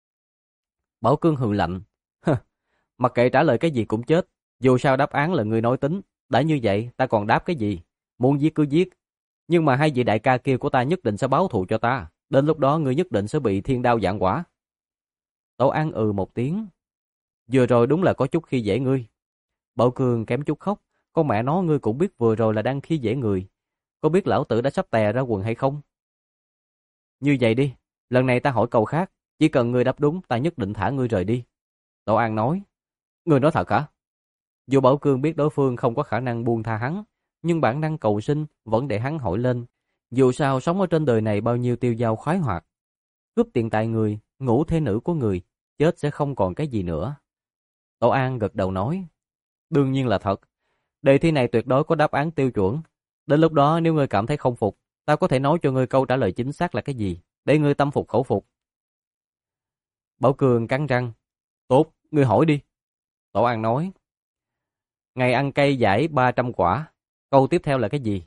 Bảo Cương hừ lạnh. Mặc kệ trả lời cái gì cũng chết, dù sao đáp án là ngươi nói tính, đã như vậy ta còn đáp cái gì? Muốn giết cứ giết, nhưng mà hai vị đại ca kia của ta nhất định sẽ báo thù cho ta, đến lúc đó ngươi nhất định sẽ bị thiên đao vạn quả. Tổ An ừ một tiếng. Vừa rồi đúng là có chút khi dễ ngươi. Bảo Cương kém chút khóc, con mẹ nó ngươi cũng biết vừa rồi là đang khi dễ người. Có biết lão tử đã sắp tè ra quần hay không? Như vậy đi, lần này ta hỏi câu khác, chỉ cần ngươi đáp đúng ta nhất định thả ngươi rời đi. Tổ An nói. Ngươi nói thật hả? Dù Bảo Cương biết đối phương không có khả năng buông tha hắn, nhưng bản năng cầu sinh vẫn để hắn hỏi lên. Dù sao sống ở trên đời này bao nhiêu tiêu dao khoái hoạt. Cướp tiền tài người, ngủ thê nữ của người, chết sẽ không còn cái gì nữa. Tổ An gật đầu nói. Đương nhiên là thật. Đề thi này tuyệt đối có đáp án tiêu chuẩn. Đến lúc đó nếu ngươi cảm thấy không phục, ta có thể nói cho ngươi câu trả lời chính xác là cái gì, để ngươi tâm phục khẩu phục. Bảo Cường cắn răng. Tốt, ngươi hỏi đi. Tổ An nói. Ngày ăn cây giải ba trăm quả. Câu tiếp theo là cái gì?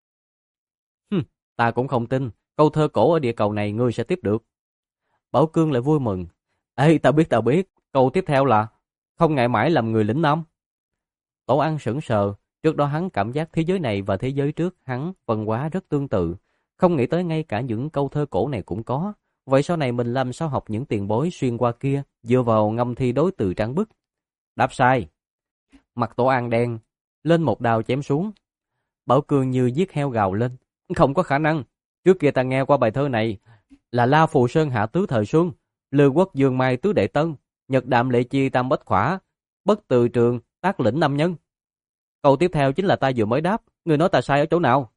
Hừm, ta cũng không tin. Câu thơ cổ ở địa cầu này ngươi sẽ tiếp được. Bảo Cương lại vui mừng. Ê, ta biết ta biết. Câu tiếp theo là không ngại mãi làm người lĩnh nam. Tổ An sững sờ. Trước đó hắn cảm giác thế giới này và thế giới trước hắn văn hóa rất tương tự. Không nghĩ tới ngay cả những câu thơ cổ này cũng có. Vậy sau này mình làm sao học những tiền bối xuyên qua kia dựa vào ngâm thi đối từ trang bức? Đáp sai. Mặt Tổ An đen, lên một đao chém xuống. Bảo Cương như giết heo gào lên. Không có khả năng. Trước kia ta nghe qua bài thơ này là La Phù Sơn hạ tứ thời xuân, Lư Quốc Dương Mai tứ đệ tân, Nhật Đạm Lệ Chi tam bách khỏa, Bất từ trường tác lĩnh năm nhân. Câu tiếp theo chính là ta vừa mới đáp, ngươi nói ta sai ở chỗ nào?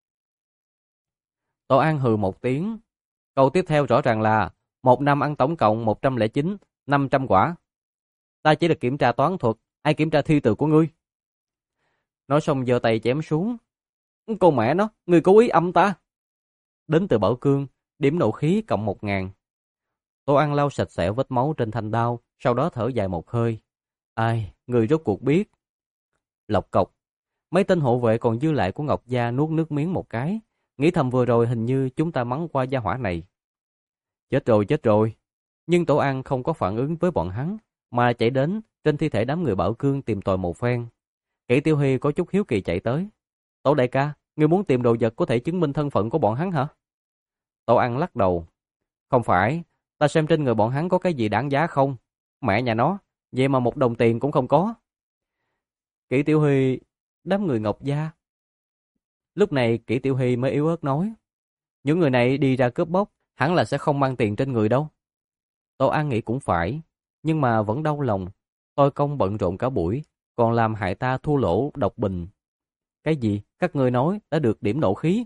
Tổ An hừ một tiếng. Câu tiếp theo rõ ràng là một năm ăn tổng cộng một trăm lẻ chín, năm trăm quả. Ta chỉ là kiểm tra toán thuật, ai kiểm tra thi từ của ngươi? Nói xong giơ tay chém xuống. Cô mẹ nó, ngươi cố ý âm ta. Đến từ Bảo Cương, Điểm nộ khí cộng một ngàn. Tô An lau sạch sẽ vết máu trên thanh đao, sau đó thở dài một hơi. Ai, người rốt cuộc biết. Lộc cộc. Mấy tên hộ vệ còn dư lại của Ngọc Gia nuốt nước miếng một cái, nghĩ thầm vừa rồi hình như chúng ta mắng qua gia hỏa này. Chết rồi, chết rồi. Nhưng Tổ An không có phản ứng với bọn hắn, mà chạy đến trên thi thể đám người Bảo Cương tìm tòi một phen. Kỷ Tiêu Huy có chút hiếu kỳ chạy tới. Tổ đại ca, ngươi muốn tìm đồ vật có thể chứng minh thân phận của bọn hắn hả? Tổ An lắc đầu. Không phải, ta xem trên người bọn hắn có cái gì đáng giá không? Mẹ nhà nó, vậy mà một đồng tiền cũng không có. Kỷ Tiêu Huy, đám người Ngọc Gia. Lúc này Kỷ Tiêu Huy mới yếu ớt nói. Những người này đi ra cướp bóc, hẳn là sẽ không mang tiền trên người đâu. Tô An nghĩ cũng phải, nhưng mà vẫn đau lòng. Tôi công bận rộn cả buổi, còn làm hại ta thua lỗ độc bình. Cái gì? Các ngươi nói đã được điểm nộ khí.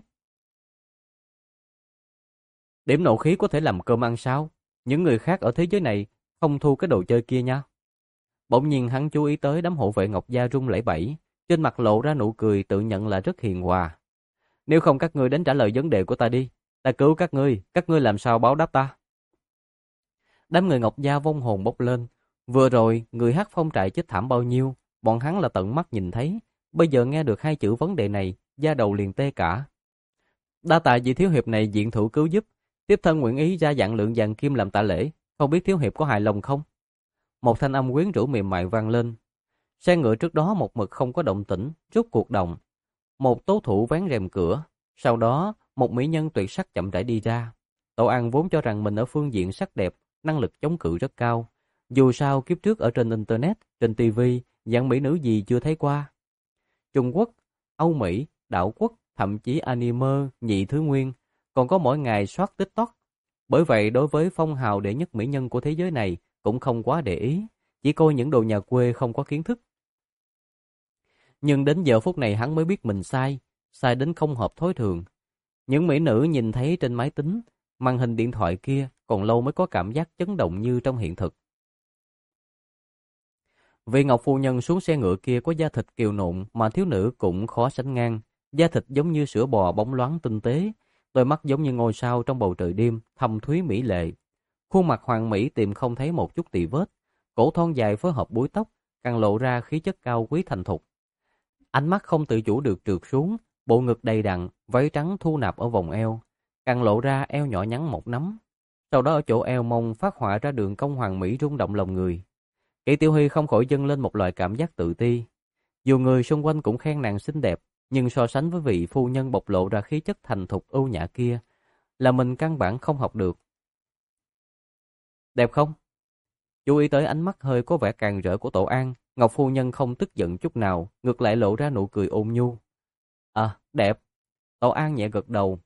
Điểm nộ khí có thể làm cơm ăn sao? Những người khác ở thế giới này không thu cái đồ chơi kia nha. Bỗng nhiên hắn chú ý tới đám hộ vệ Ngọc Gia run lẩy bẩy, trên mặt lộ ra nụ cười tự nhận là rất hiền hòa. Nếu không các ngươi đến trả lời vấn đề của ta đi, ta cứu các ngươi, các ngươi làm sao báo đáp ta? Đám người Ngọc Gia vong hồn bốc lên. Vừa rồi, người hát phong trại chết thảm bao nhiêu, bọn hắn là tận mắt nhìn thấy. Bây giờ nghe được hai chữ vấn đề này, da đầu liền tê cả. Đa tạ vị thiếu hiệp này diện thủ cứu giúp, tiếp thân nguyện ý ra dạng lượng vàng kim làm tạ lễ, không biết thiếu hiệp có hài lòng không? Một thanh âm quyến rũ mềm mại vang lên. Xe ngựa trước đó một mực không có động tĩnh, rút cuộc động. Một tố thủ vén rèm cửa, sau đó một mỹ nhân tuyệt sắc chậm rãi đi ra. Tổ An vốn cho rằng mình ở phương diện sắc đẹp, năng lực chống cự rất cao. Dù sao kiếp trước ở trên internet, trên ti vi, dạng mỹ nữ gì chưa thấy qua. Trung Quốc, Âu Mỹ, Đảo Quốc, thậm chí anime, nhị thứ nguyên, còn có mỗi ngày soát TikTok. Bởi vậy đối với phong hào đệ nhất mỹ nhân của thế giới này cũng không quá để ý, chỉ coi những đồ nhà quê không có kiến thức. Nhưng đến giờ phút này hắn mới biết mình sai, sai đến không hợp thói thường. Những mỹ nữ nhìn thấy trên máy tính, màn hình điện thoại kia còn lâu mới có cảm giác chấn động như trong hiện thực. Vị Ngọc phu nhân xuống xe ngựa kia có da thịt kiều nộn mà thiếu nữ cũng khó sánh ngang, da thịt giống như sữa bò bóng loáng tinh tế, đôi mắt giống như ngôi sao trong bầu trời đêm, thâm thúy mỹ lệ. Khuôn mặt hoàng mỹ tìm không thấy một chút tì vết, cổ thon dài phối hợp búi tóc, càng lộ ra khí chất cao quý thành thục. Ánh mắt không tự chủ được trượt xuống, bộ ngực đầy đặn, váy trắng thu nạp ở vòng eo, càng lộ ra eo nhỏ nhắn một nắm. Sau đó ở chỗ eo mông phát họa ra đường cong hoàng mỹ rung động lòng người. Kỷ Tiêu Huy không khỏi dâng lên một loại cảm giác tự ti. Dù người xung quanh cũng khen nàng xinh đẹp, nhưng so sánh với vị phu nhân bộc lộ ra khí chất thành thục ưu nhã kia, là mình căn bản không học được. Đẹp không? Chú ý tới ánh mắt hơi có vẻ càng rỡ của Tổ An, Ngọc phu nhân không tức giận chút nào, ngược lại lộ ra nụ cười ôn nhu. À, đẹp. Tổ An nhẹ gật đầu.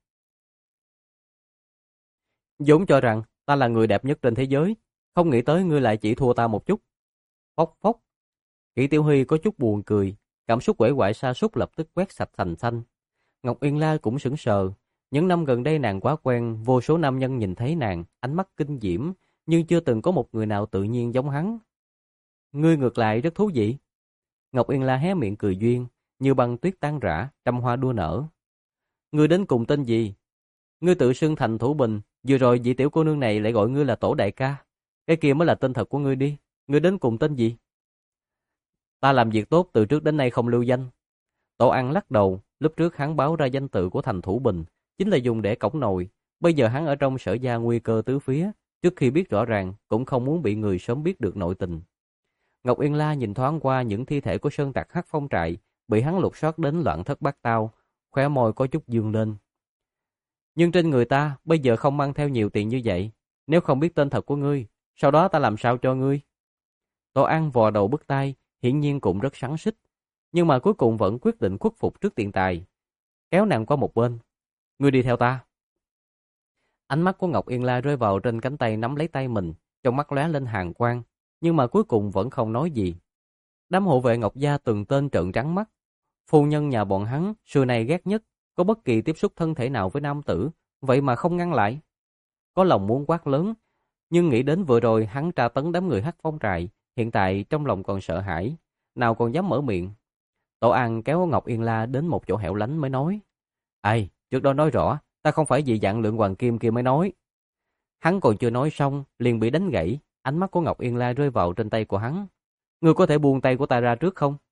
Vốn cho rằng ta là người đẹp nhất trên thế giới, không nghĩ tới ngươi lại chỉ thua ta một chút. Phốc phốc. Kỷ Tiêu Huy có chút buồn cười, cảm xúc uể oải sa sút lập tức quét sạch thành xanh. Ngọc Yên La cũng sững sờ, những năm gần đây nàng quá quen, vô số nam nhân nhìn thấy nàng, ánh mắt kinh diễm, nhưng chưa từng có một người nào tự nhiên giống hắn. Ngươi ngược lại rất thú vị. Ngọc Yên La hé miệng cười duyên, như băng tuyết tan rã, trăm hoa đua nở. Ngươi đến cùng tên gì? Ngươi tự xưng thành Thủ Bình, vừa rồi vị tiểu cô nương này lại gọi ngươi là Tổ đại ca. Cái kia mới là tên thật của ngươi đi. Ngươi đến cùng tên gì? Ta làm việc tốt từ trước đến nay không lưu danh. Tổ An lắc đầu, lúc trước hắn báo ra danh tự của thành Thủ Bình, chính là dùng để cõng nồi. Bây giờ hắn ở trong Sở Gia nguy cơ tứ phía, trước khi biết rõ ràng cũng không muốn bị người sớm biết được nội tình. Ngọc Yên La nhìn thoáng qua những thi thể của sơn tặc Hắc Phong trại, bị hắn lục soát đến loạn thất bát tao, khóe môi có chút dương lên. Nhưng trên người ta bây giờ không mang theo nhiều tiền như vậy, nếu không biết tên thật của ngươi, sau đó ta làm sao cho ngươi? Tổ An vò đầu bứt tai, hiển nhiên cũng rất sắn xích, nhưng mà cuối cùng vẫn quyết định khuất phục trước tiền tài, kéo nàng qua một bên. Ngươi đi theo ta. Ánh mắt của Ngọc Yên La rơi vào trên cánh tay nắm lấy tay mình, trong mắt lóe lên hàn quang, nhưng mà cuối cùng vẫn không nói gì. Đám hộ vệ Ngọc Gia từng tên trợn trắng mắt. Phu nhân nhà bọn hắn xưa nay ghét nhất có bất kỳ tiếp xúc thân thể nào với nam tử, vậy mà không ngăn lại. Có lòng muốn quát lớn, nhưng nghĩ đến vừa rồi hắn tra tấn đám người Hắc Phong trại, hiện tại trong lòng còn sợ hãi, nào còn dám mở miệng. Tổ An kéo Ngọc Yên La đến một chỗ hẻo lánh mới nói: "Ai, trước đó nói rõ, ta không phải vì dạng lượng hoàng kim kia mới nói. Hắn còn chưa nói xong, liền bị đánh gãy, ánh mắt của Ngọc Yên La rơi vào trên tay của hắn. Ngươi có thể buông tay của ta ra trước không?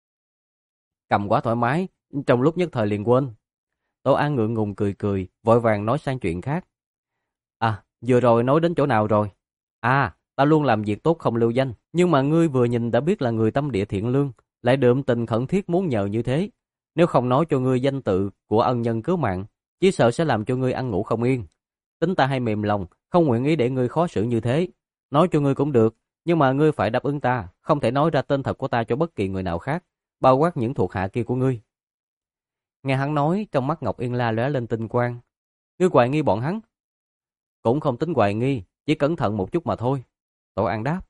Cầm quá thoải mái, trong lúc nhất thời liền quên. Tổ An ngượng ngùng cười cười, vội vàng nói sang chuyện khác. À, vừa rồi nói đến chỗ nào rồi? À, ta luôn làm việc tốt không lưu danh, nhưng mà ngươi vừa nhìn đã biết là người tâm địa thiện lương, lại đượm tình khẩn thiết muốn nhờ như thế. Nếu không nói cho ngươi danh tự của ân nhân cứu mạng, chỉ sợ sẽ làm cho ngươi ăn ngủ không yên. Tính ta hay mềm lòng, không nguyện ý để ngươi khó xử như thế. Nói cho ngươi cũng được, nhưng mà ngươi phải đáp ứng ta, không thể nói ra tên thật của ta cho bất kỳ người nào khác, bao quát những thuộc hạ kia của ngươi. Nghe hắn nói, trong mắt Ngọc Yên La lóe lên tinh quang. Ngươi hoài nghi bọn hắn? Cũng không tính hoài nghi, chỉ cẩn thận một chút mà thôi. Tổ An đáp.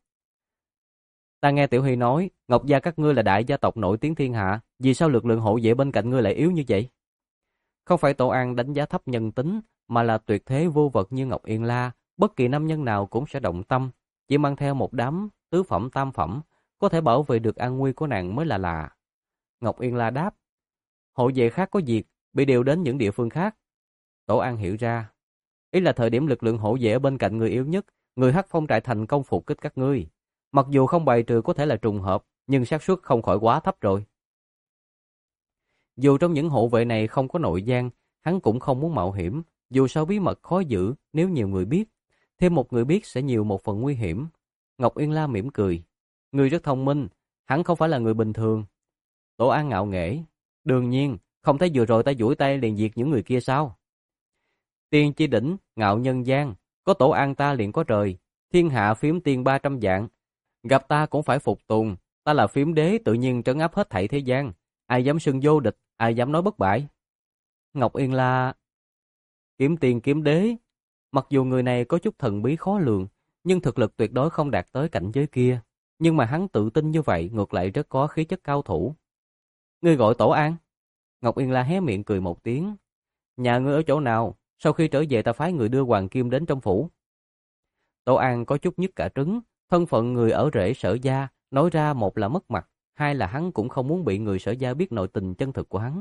Ta nghe Tiểu Huy nói, Ngọc gia các ngươi là đại gia tộc nổi tiếng thiên hạ, vì sao lực lượng hộ vệ bên cạnh ngươi lại yếu như vậy? Không phải Tổ An đánh giá thấp nhân tính, mà là tuyệt thế vô vật như Ngọc Yên La, bất kỳ nam nhân nào cũng sẽ động tâm, chỉ mang theo một đám tứ phẩm tam phẩm, có thể bảo vệ được an nguy của nàng mới là lạ. Ngọc Yên La đáp. Hộ vệ khác có việc, bị điều đến những địa phương khác. Tổ An hiểu ra. Ý là thời điểm lực lượng hộ vệ ở bên cạnh người yếu nhất, người Hắc Phong trại thành công phục kích các ngươi. Mặc dù không bài trừ có thể là trùng hợp, nhưng xác suất không khỏi quá thấp rồi. Dù trong những hộ vệ này không có nội gian, hắn cũng không muốn mạo hiểm, dù sao bí mật khó giữ nếu nhiều người biết. Thêm một người biết sẽ nhiều một phần nguy hiểm. Ngọc Yên La mỉm cười. Ngươi rất thông minh, hắn không phải là người bình thường. Tổ An ngạo nghễ. Đương nhiên, không thấy vừa rồi ta duỗi tay liền diệt những người kia sao? Tiên chi đỉnh, ngạo nhân gian, có Tổ An ta liền có trời, thiên hạ phiếm tiên ba trăm vạn. Gặp ta cũng phải phục tùng, ta là phiếm đế tự nhiên trấn áp hết thảy thế gian. Ai dám xưng vô địch, ai dám nói bất bại. Ngọc Yên La... Kiếm tiền kiếm đế. Mặc dù người này có chút thần bí khó lường, nhưng thực lực tuyệt đối không đạt tới cảnh giới kia. Nhưng mà hắn tự tin như vậy ngược lại rất có khí chất cao thủ. Ngươi gọi Tổ An? Ngọc Yên La hé miệng cười một tiếng. Nhà ngươi ở chỗ nào? Sau khi trở về ta phái người đưa hoàng kim đến trong phủ. Tổ An có chút nhức cả trứng. Thân phận người ở rễ Sở gia, nói ra một là mất mặt, hai là hắn cũng không muốn bị người Sở gia biết nội tình chân thực của hắn.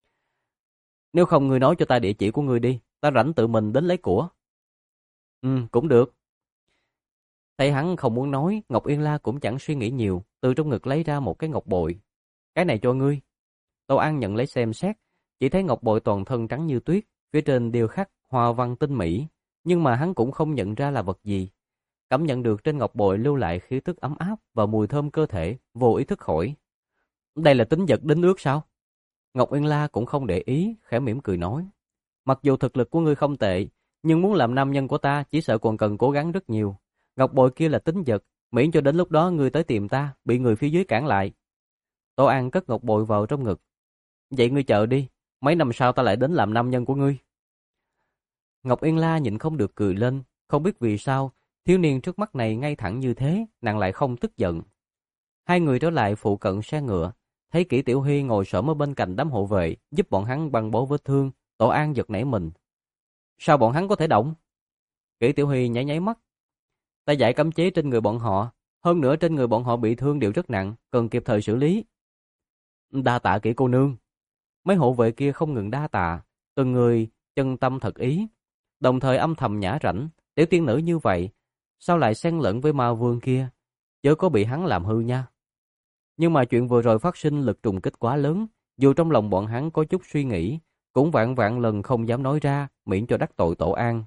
Nếu không ngươi nói cho ta địa chỉ của ngươi đi, ta rảnh tự mình đến lấy của. Ừ, cũng được. Thấy hắn không muốn nói, Ngọc Yên La cũng chẳng suy nghĩ nhiều, từ trong ngực lấy ra một cái ngọc bội. Cái này cho ngươi. Tổ An nhận lấy xem xét, chỉ thấy ngọc bội toàn thân trắng như tuyết, phía trên điêu khắc hoa văn tinh mỹ, nhưng mà hắn cũng không nhận ra là vật gì. Cảm nhận được trên ngọc bội lưu lại khí tức ấm áp và mùi thơm cơ thể, vô ý thức hỏi. Đây là tính vật đính ước sao? Ngọc Yên La cũng không để ý, khẽ mỉm cười nói. Mặc dù thực lực của ngươi không tệ, nhưng muốn làm nam nhân của ta chỉ sợ còn cần cố gắng rất nhiều. Ngọc bội kia là tính vật, miễn cho đến lúc đó ngươi tới tìm ta, bị người phía dưới cản lại. Tổ An cất ngọc bội vào trong ngực. Vậy ngươi chờ đi, mấy năm sau ta lại đến làm nam nhân của ngươi. Ngọc Yên La nhịn không được cười lên, không biết vì sao, thiếu niên trước mắt này ngay thẳng như thế, nàng lại không tức giận. Hai người trở lại phụ cận xe ngựa, thấy Kỷ Tiểu Hy ngồi xổm ở bên cạnh đám hộ vệ, giúp bọn hắn băng bó vết thương. Tổ An giật nảy mình. Sao bọn hắn có thể động? Kỷ Tiểu Hy nháy nháy mắt. Ta giải cấm chế trên người bọn họ, hơn nữa trên người bọn họ bị thương đều rất nặng, cần kịp thời xử lý. Đa tạ Kỷ cô nương. Mấy hộ vệ kia không ngừng đa tạ, từng người chân tâm thật ý, đồng thời âm thầm nhã rảnh. Tiểu tiên nữ như vậy, sao lại xen lẫn với ma vương kia, chớ có bị hắn làm hư nha. Nhưng mà chuyện vừa rồi phát sinh lực trùng kích quá lớn, dù trong lòng bọn hắn có chút suy nghĩ, cũng vạn vạn lần không dám nói ra, miễn cho đắc tội Tổ An.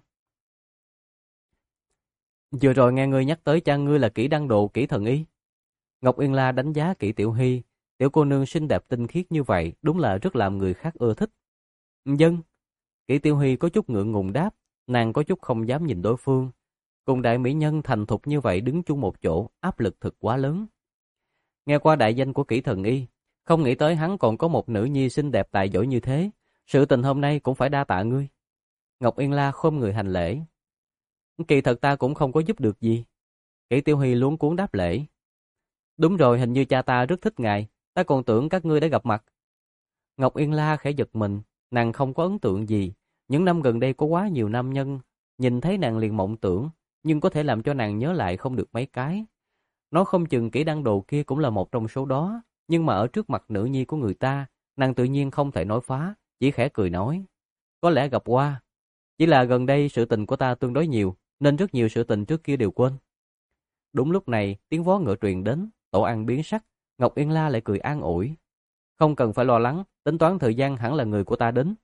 Vừa rồi nghe ngươi nhắc tới cha ngươi là Kỷ Đăng Độ, Kỷ Thần Y. Ngọc Yên La đánh giá Kỷ Tiểu Hy, tiểu cô nương xinh đẹp tinh khiết như vậy, đúng là rất làm người khác ưa thích. Dân, Kỷ Tiểu Hy có chút ngượng ngùng đáp, nàng có chút không dám nhìn đối phương. Cùng đại mỹ nhân thành thục như vậy đứng chung một chỗ, áp lực thực quá lớn. Nghe qua đại danh của Kỷ Thần Y, không nghĩ tới hắn còn có một nữ nhi xinh đẹp tài giỏi như thế. Sự tình hôm nay cũng phải đa tạ ngươi. Ngọc Yên La khom người hành lễ. Kỳ thật ta cũng không có giúp được gì. Kỷ Tiểu Hy luống cuống đáp lễ. Đúng rồi, hình như cha ta rất thích ngài, ta còn tưởng các ngươi đã gặp mặt. Ngọc Yên La khẽ giật mình, nàng không có ấn tượng gì. Những năm gần đây có quá nhiều nam nhân, nhìn thấy nàng liền mộng tưởng, nhưng có thể làm cho nàng nhớ lại không được mấy cái. Nói không chừng Kỷ Đăng Đồ kia cũng là một trong số đó, nhưng mà ở trước mặt nữ nhi của người ta, nàng tự nhiên không thể nói phá, chỉ khẽ cười nói. Có lẽ gặp qua, Chỉ là gần đây sự tình của ta tương đối nhiều, nên rất nhiều sự tình trước kia đều quên. Đúng lúc này, tiếng vó ngựa truyền đến, Tổ An biến sắc, Ngọc Yên La lại cười an ủi. Không cần phải lo lắng, tính toán thời gian hẳn là người của ta đến.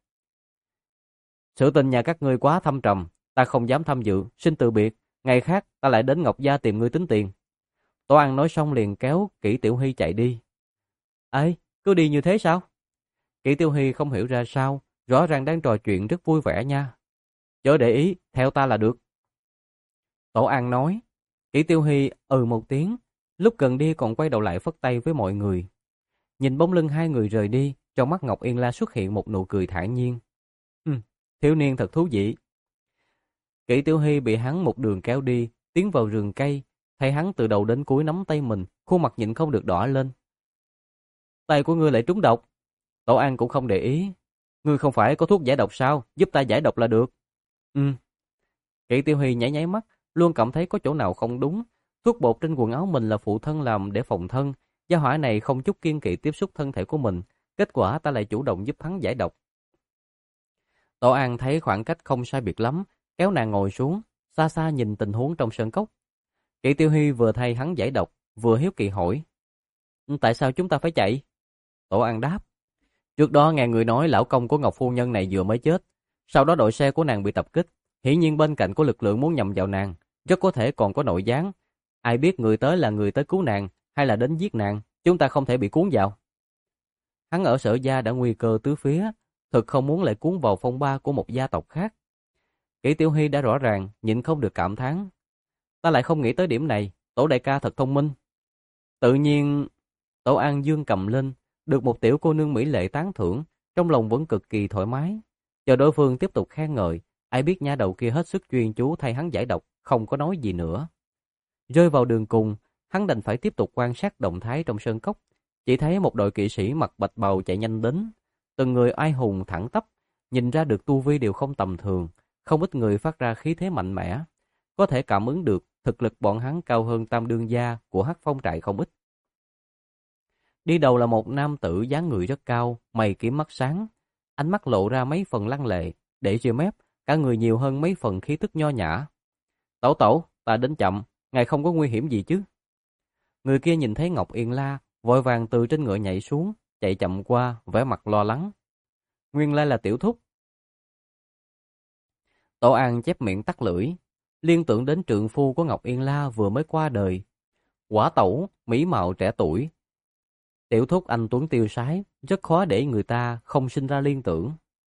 Sự tình nhà các ngươi quá thâm trầm, ta không dám tham dự, xin từ biệt, ngày khác ta lại đến Ngọc Gia tìm ngươi tính tiền. Tổ An nói xong liền kéo Kỷ Tiểu Hy chạy đi. Ê, cứ đi như thế sao? Kỷ Tiểu Hy không hiểu ra sao, rõ ràng đang trò chuyện rất vui vẻ nha. Chớ để ý, theo ta là được. Tổ An nói. Kỷ Tiêu Hy ừ một tiếng, lúc gần đi còn quay đầu lại phất tay với mọi người. Nhìn bóng lưng hai người rời đi, trong mắt Ngọc Yên La xuất hiện một nụ cười thản nhiên. Hừm, thiếu niên thật thú vị. Kỷ Tiêu Hy bị hắn một đường kéo đi, tiến vào rừng cây, thấy hắn từ đầu đến cuối nắm tay mình, khuôn mặt nhịn không được đỏ lên. Tay của ngươi lại trúng độc. Tổ An cũng không để ý. Ngươi không phải có thuốc giải độc sao, giúp ta giải độc là được. Ừ. Kỷ Tiêu Hy nháy nháy mắt, luôn cảm thấy có chỗ nào không đúng. Thuốc bột trên quần áo mình là phụ thân làm để phòng thân. Gia hỏa này không chút kiêng kỵ tiếp xúc thân thể của mình. Kết quả ta lại chủ động giúp hắn giải độc. Tổ An thấy khoảng cách không sai biệt lắm, kéo nàng ngồi xuống, xa xa nhìn tình huống trong sơn cốc. Kỷ Tiêu Hy vừa thay hắn giải độc, vừa hiếu kỳ hỏi. Tại sao chúng ta phải chạy? Tổ An đáp. Trước đó nghe người nói lão công của Ngọc Phu Nhân này vừa mới chết. Sau đó đội xe của nàng bị tập kích. Hiển nhiên bên cạnh có lực lượng muốn nhằm vào nàng. Rất có thể còn có nội gián. Ai biết người tới là người tới cứu nàng hay là đến giết nàng. Chúng ta không thể bị cuốn vào. Hắn ở Sở Gia đã nguy cơ tứ phía. Thực không muốn lại cuốn vào phong ba của một gia tộc khác. Kỷ Tiểu Hy đã rõ ràng, nhịn không được cảm thán. Ta lại không nghĩ tới điểm này. Tổ đại ca thật thông minh. Tự nhiên, Tổ An dương cầm lên. Được một tiểu cô nương mỹ lệ tán thưởng, trong lòng vẫn cực kỳ thoải mái. Chờ đối phương tiếp tục khen ngợi, ai biết nha đầu kia hết sức chuyên chú thay hắn giải độc, không có nói gì nữa. Rơi vào đường cùng, hắn đành phải tiếp tục quan sát động thái trong sơn cốc. Chỉ thấy một đội kỵ sĩ mặc bạch bào chạy nhanh đến, từng người oai hùng thẳng tắp, nhìn ra được tu vi đều không tầm thường, không ít người phát ra khí thế mạnh mẽ, có thể cảm ứng được thực lực bọn hắn cao hơn tam đương gia của Hắc Phong trại không ít. Đi đầu là một nam tử dáng người rất cao, mày kiếm mắt sáng, ánh mắt lộ ra mấy phần lăng lệ, để ria mép, cả người nhiều hơn mấy phần khí tức nho nhã. Tẩu tẩu, ta đến chậm, ngài không có nguy hiểm gì chứ? Người kia nhìn thấy Ngọc Yên La, vội vàng từ trên ngựa nhảy xuống, chạy chậm qua, vẻ mặt lo lắng. Nguyên lai là tiểu thúc. Tổ An chép miệng tắt lưỡi, liên tưởng đến trượng phu của Ngọc Yên La vừa mới qua đời. Quả tẩu, mỹ mạo trẻ tuổi. Tiểu thúc anh tuấn tiêu sái, rất khó để người ta không sinh ra liên tưởng.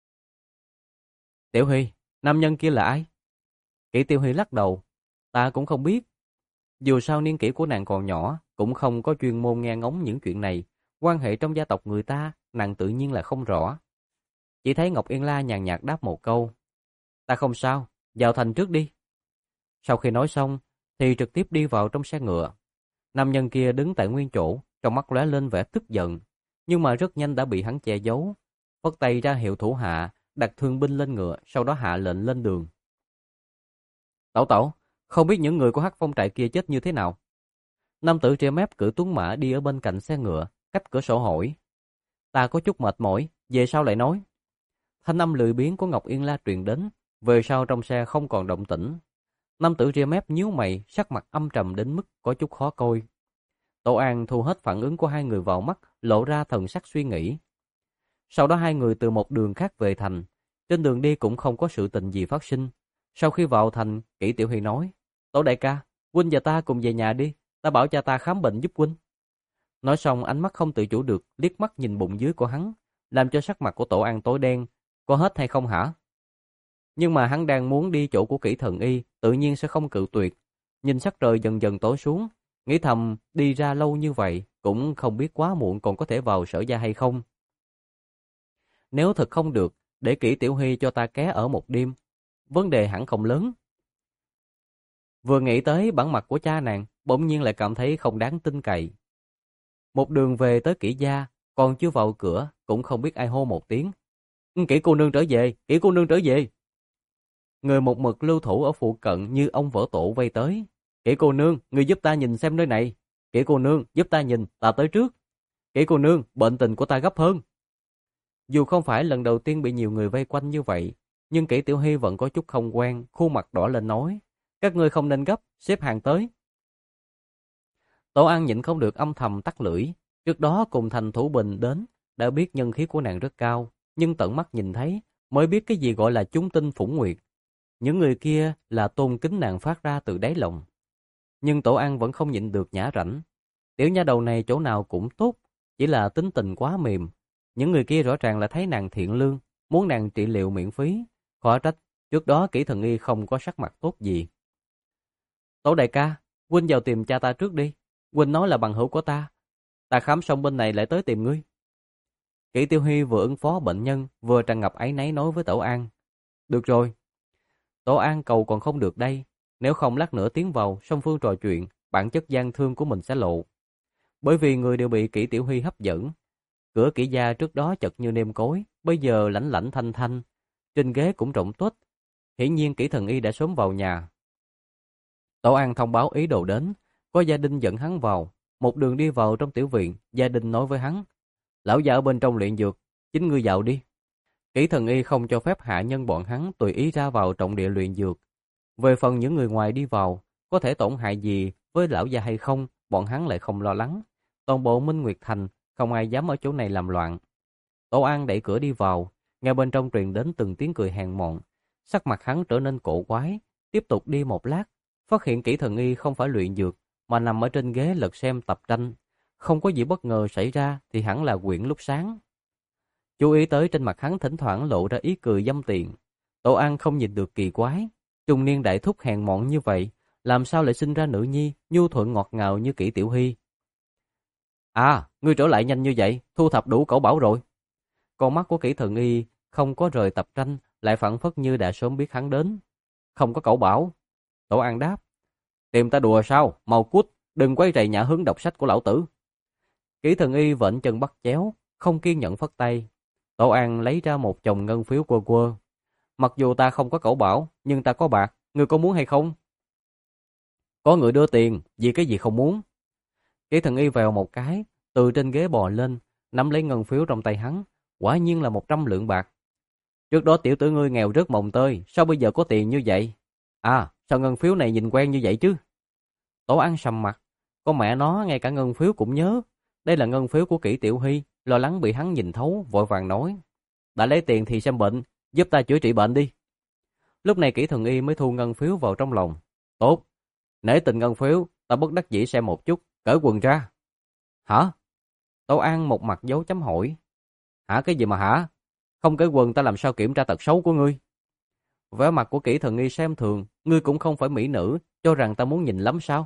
Tiểu Huy, nam nhân kia là ai? Kỷ Tiểu Huy lắc đầu, ta cũng không biết. Dù sao niên kỷ của nàng còn nhỏ, cũng không có chuyên môn nghe ngóng những chuyện này. Quan hệ trong gia tộc người ta, nàng tự nhiên là không rõ. Chỉ thấy Ngọc Yên La nhàn nhạt đáp một câu. Ta không sao, vào thành trước đi. Sau khi nói xong, thì trực tiếp đi vào trong xe ngựa. Nam nhân kia đứng tại nguyên chỗ, trong mắt lóe lên vẻ tức giận, nhưng mà rất nhanh đã bị hắn che giấu. Phất tay ra hiệu thủ hạ, đặt thương binh lên ngựa, sau đó hạ lệnh lên đường. Tẩu tẩu, không biết những người của Hắc Phong trại kia chết như thế nào? Nam tử trẻ mép cử tuấn mã đi ở bên cạnh xe ngựa, cách cửa sổ hỏi. Ta có chút mệt mỏi, về sau lại nói. Thanh âm lười biếng của Ngọc Yên La truyền đến, về sau trong xe không còn động tĩnh. Nam tử ria mép nhíu mày, sắc mặt âm trầm đến mức có chút khó coi. Tổ An thu hết phản ứng của hai người vào mắt, lộ ra thần sắc suy nghĩ. Sau đó hai người từ một đường khác về thành, trên đường đi cũng không có sự tình gì phát sinh. Sau khi vào thành, Kỷ Tiểu Huy nói, Tổ đại ca, huynh và ta cùng về nhà đi, ta bảo cha ta khám bệnh giúp huynh. Nói xong ánh mắt không tự chủ được, liếc mắt nhìn bụng dưới của hắn, làm cho sắc mặt của Tổ An tối đen, có hết hay không hả? Nhưng mà hắn đang muốn đi chỗ của Kỷ Thần Y, tự nhiên sẽ không cự tuyệt. Nhìn sắc trời dần dần tối xuống, nghĩ thầm đi ra lâu như vậy, cũng không biết quá muộn còn có thể vào Sở Gia hay không. Nếu thật không được, để Kỷ Tiểu Huy cho ta ké ở một đêm, vấn đề hẳn không lớn. Vừa nghĩ tới bản mặt của cha nàng, bỗng nhiên lại cảm thấy không đáng tin cậy. Một đường về tới Kỷ gia, còn chưa vào cửa, cũng không biết ai hô một tiếng. Kỷ cô nương trở về, Kỷ cô nương trở về. Người một mực lưu thủ ở phụ cận như ông vỡ tổ vây tới. Kỷ cô nương, người giúp ta nhìn xem nơi này. Kỷ cô nương, giúp ta nhìn, ta tới trước. Kỷ cô nương, bệnh tình của ta gấp hơn. Dù không phải lần đầu tiên bị nhiều người vây quanh như vậy, nhưng Kỷ Tiểu Hy vẫn có chút không quen, khuôn mặt đỏ lên nói, các ngươi không nên gấp, xếp hàng tới. Tổ An nhịn không được âm thầm tắt lưỡi, trước đó cùng Thành Thủ Bình đến, đã biết nhân khí của nàng rất cao, nhưng tận mắt nhìn thấy, mới biết cái gì gọi là chúng tinh phủng nguyệt. Những người kia là tôn kính nàng phát ra từ đáy lòng. Nhưng Tổ An vẫn không nhịn được nhã rảnh. Tiểu nha đầu này chỗ nào cũng tốt, chỉ là tính tình quá mềm. Những người kia rõ ràng là thấy nàng thiện lương, muốn nàng trị liệu miễn phí. Khó trách, trước đó Kỷ Thần Y không có sắc mặt tốt gì. Tổ đại ca, huynh vào tìm cha ta trước đi. Huynh nói là bằng hữu của ta. Ta khám xong bên này lại tới tìm ngươi. Kỷ Tiểu Hy vừa ứng phó bệnh nhân, vừa tràn ngập áy náy nói với Tổ An. Được rồi. Tổ An cầu còn không được đây. Nếu không lát nữa tiến vào, song phương trò chuyện, bản chất gian thương của mình sẽ lộ. Bởi vì người đều bị Kỷ Tiểu Hy hấp dẫn. Cửa Kỷ gia trước đó chật như nêm cối, bây giờ lãnh lãnh thanh thanh. Trên ghế cũng rộng tuếch. Hiển nhiên Kỷ Thần Y đã sớm vào nhà. Tổ An thông báo ý đồ đến, có gia đình dẫn hắn vào. Một đường đi vào trong tiểu viện, gia đình nói với hắn. Lão già ở bên trong luyện dược, chính ngươi vào đi. Kỷ Thần Y không cho phép hạ nhân bọn hắn tùy ý ra vào trọng địa luyện dược. Về phần những người ngoài đi vào, có thể tổn hại gì với lão già hay không, bọn hắn lại không lo lắng. Toàn bộ Minh Nguyệt Thành, không ai dám ở chỗ này làm loạn. Tổ An đẩy cửa đi vào, nghe bên trong truyền đến từng tiếng cười hèn mọn. Sắc mặt hắn trở nên cổ quái, tiếp tục đi một lát, phát hiện Kỷ Thần Y không phải luyện dược, mà nằm ở trên ghế lật xem tập tranh. Không có gì bất ngờ xảy ra thì hẳn là quyển lúc sáng. Chú ý tới trên mặt hắn thỉnh thoảng lộ ra ý cười dâm tiện. Tổ An không nhìn được kỳ quái. Trung niên đại thúc hèn mọn như vậy, làm sao lại sinh ra nữ nhi, nhu thuận ngọt ngào như Kỷ Tiểu Hy. À, ngươi trở lại nhanh như vậy, thu thập đủ cẩu bảo rồi. Con mắt của Kỷ Thần Y không có rời tập tranh, lại phảng phất như đã sớm biết hắn đến. Không có cẩu bảo. Tổ An đáp. Tìm ta đùa sao, mau cút, đừng quay rầy nhã hứng đọc sách của lão tử. Kỷ Thần Y vểnh chân bắt chéo, không kiên nhẫn phất tay. Tổ An lấy ra một chồng ngân phiếu quơ quơ. Mặc dù ta không có cẩu bảo, nhưng ta có bạc, ngươi có muốn hay không? Có người đưa tiền, vì cái gì không muốn? Kỷ Thần Y vèo một cái, từ trên ghế bò lên, nắm lấy ngân phiếu trong tay hắn, quả nhiên là một trăm lượng bạc. Trước đó tiểu tử ngươi nghèo rớt mồng tơi, sao bây giờ có tiền như vậy? À, sao ngân phiếu này nhìn quen như vậy chứ? Tổ An sầm mặt, con mẹ nó ngay cả ngân phiếu cũng nhớ. Đây là ngân phiếu của Kỷ Tiểu Hy, lo lắng bị hắn nhìn thấu, vội vàng nói. Đã lấy tiền thì xem bệnh, giúp ta chữa trị bệnh đi. Lúc này Kỷ Thần Y mới thu ngân phiếu vào trong lòng. Tốt, nể tình ngân phiếu, ta bất đắc dĩ xem một chút, cởi quần ra. Hả? Tổ An một mặt dấu chấm hỏi. Hả cái gì mà hả? Không cởi quần ta làm sao kiểm tra tật xấu của ngươi? Vẻ mặt của Kỷ Thần Y xem thường, ngươi cũng không phải mỹ nữ, cho rằng ta muốn nhìn lắm sao?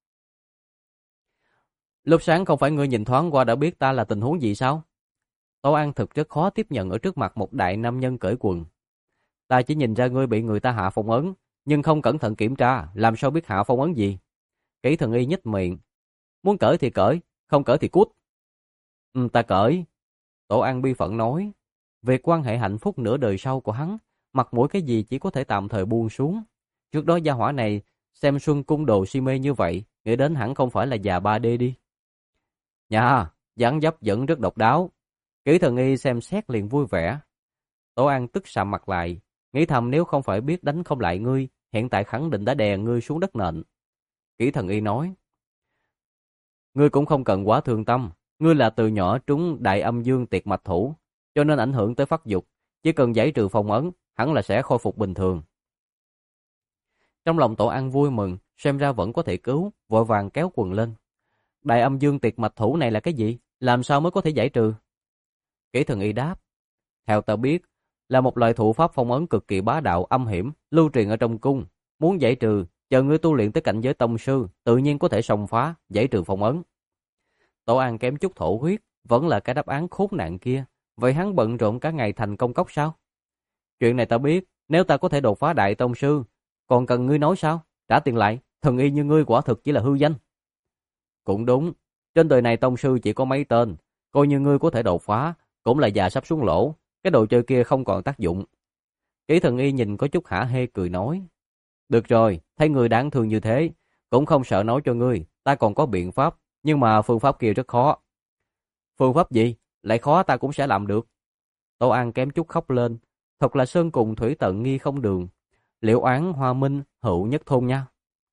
Lúc sáng không phải ngươi nhìn thoáng qua đã biết ta là tình huống gì sao? Tổ An thực rất khó tiếp nhận ở trước mặt một đại nam nhân cởi quần. Ta chỉ nhìn ra ngươi bị người ta hạ phong ấn, nhưng không cẩn thận kiểm tra, làm sao biết hạ phong ấn gì? Kỷ Thần Y nhếch miệng. Muốn cởi thì cởi, không cởi thì cút. Ừ, ta cởi. Tổ An bi phận nói. Về quan hệ hạnh phúc nửa đời sau của hắn, mặt mũi cái gì chỉ có thể tạm thời buông xuống. Trước đó gia hỏa này xem Xuân Cung Đồ si mê như vậy, nghĩ đến hẳn không phải là già ba D đi. Nhà, dáng dấp vẫn rất độc đáo. Kỷ Thần Y xem xét liền vui vẻ. Tổ An tức sạm mặt lại, nghĩ thầm nếu không phải biết đánh không lại ngươi, hiện tại khẳng định đã đè ngươi xuống đất nện. Kỷ Thần Y nói. Ngươi cũng không cần quá thương tâm, ngươi là từ nhỏ trúng đại âm dương tiệt mạch thủ, cho nên ảnh hưởng tới phát dục, chỉ cần giải trừ phong ấn, hẳn là sẽ khôi phục bình thường. Trong lòng Tổ An vui mừng, xem ra vẫn có thể cứu, vội vàng kéo quần lên. Đại âm dương tiệt mạch thủ này là cái gì? Làm sao mới có thể giải trừ? Kỷ Thần Y đáp. Theo ta biết, là một loại thủ pháp phong ấn cực kỳ bá đạo âm hiểm, lưu truyền ở trong cung. Muốn giải trừ, chờ ngươi tu luyện tới cảnh giới tông sư, tự nhiên có thể xông phá, giải trừ phong ấn. Tổ An kém chút thổ huyết, vẫn là cái đáp án khốn nạn kia. Vậy hắn bận rộn cả ngày thành công cốc sao? Chuyện này ta biết, nếu ta có thể đột phá đại tông sư, còn cần ngươi nói sao? Trả tiền lại, Thần Y như ngươi quả thực chỉ là hư danh. Cũng đúng, trên đời này tông sư chỉ có mấy tên, coi như ngươi có thể đột phá, cũng là già sắp xuống lỗ, cái đồ chơi kia không còn tác dụng. Kỷ Thần Y nhìn có chút hả hê cười nói. Được rồi, thấy ngươi đáng thương như thế, cũng không sợ nói cho ngươi, ta còn có biện pháp, nhưng mà phương pháp kia rất khó. Phương pháp gì? Lại khó ta cũng sẽ làm được. Tổ An kém chút khóc lên, Thật là sơn cùng thủy tận nghi không đường. Liễu oán hoa minh hữu nhất thôn nha.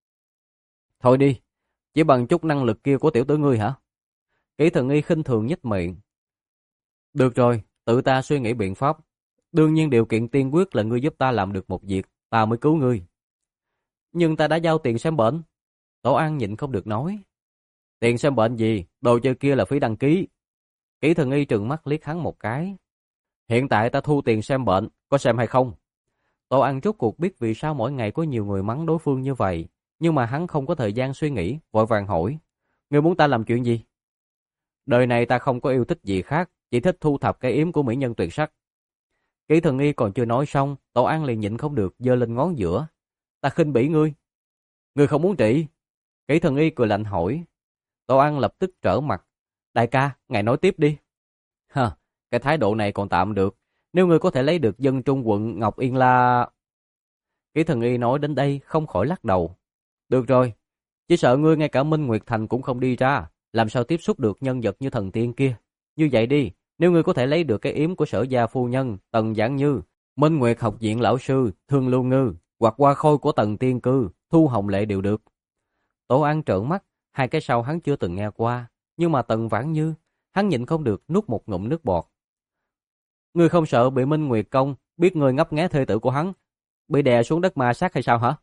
Thôi đi, chỉ bằng chút năng lực kia của tiểu tử ngươi hả? Kỷ Thần Nghi khinh thường nhếch miệng. Được rồi, tự ta suy nghĩ biện pháp. Đương nhiên điều kiện tiên quyết là ngươi giúp ta làm được một việc, ta mới cứu ngươi. Nhưng ta đã giao tiền xem bệnh. Tổ An nhịn không được nói. Tiền xem bệnh gì, đồ chơi kia là phí đăng ký. Kỷ Thần Nghi trừng mắt liếc hắn một cái. Hiện tại ta thu tiền xem bệnh, có xem hay không? Tổ An rốt cuộc biết vì sao mỗi ngày có nhiều người mắng đối phương như vậy, nhưng mà hắn không có thời gian suy nghĩ, vội vàng hỏi. Ngươi muốn ta làm chuyện gì? Đời này ta không có yêu thích gì khác, chỉ thích thu thập cái yếm của mỹ nhân tuyệt sắc. Kỷ Thần Nghi còn chưa nói xong, Tổ An liền nhịn không được giơ lên ngón giữa. Ta khinh bỉ ngươi. Ngươi không muốn trị? Kỷ Thần Nghi cười lạnh hỏi. Tổ An lập tức trở mặt. Đại ca, ngài nói tiếp đi. Hờ, cái thái độ này còn tạm được. Nếu ngươi có thể lấy được dân trung quận Ngọc Yên La... Kỷ Thần Nghi nói đến đây không khỏi lắc đầu. Được rồi, chỉ sợ ngươi ngay cả Minh Nguyệt Thành cũng không đi ra, làm sao tiếp xúc được nhân vật như thần tiên kia. Như vậy đi, nếu ngươi có thể lấy được cái yếm của Sở gia phu nhân Tần Giảng Như, Minh Nguyệt học viện lão sư Thương Lưu Ngư, hoặc Hoa Khôi của Tần Tiên Cư, Thu Hồng Lệ đều được. Tổ An trợn mắt, hai cái sau hắn chưa từng nghe qua, nhưng mà Tần Vãn Như, hắn nhịn không được nuốt một ngụm nước bọt. Ngươi không sợ bị Minh Nguyệt công biết ngươi ngấp nghé thê tử của hắn, bị đè xuống đất ma sát hay sao hả?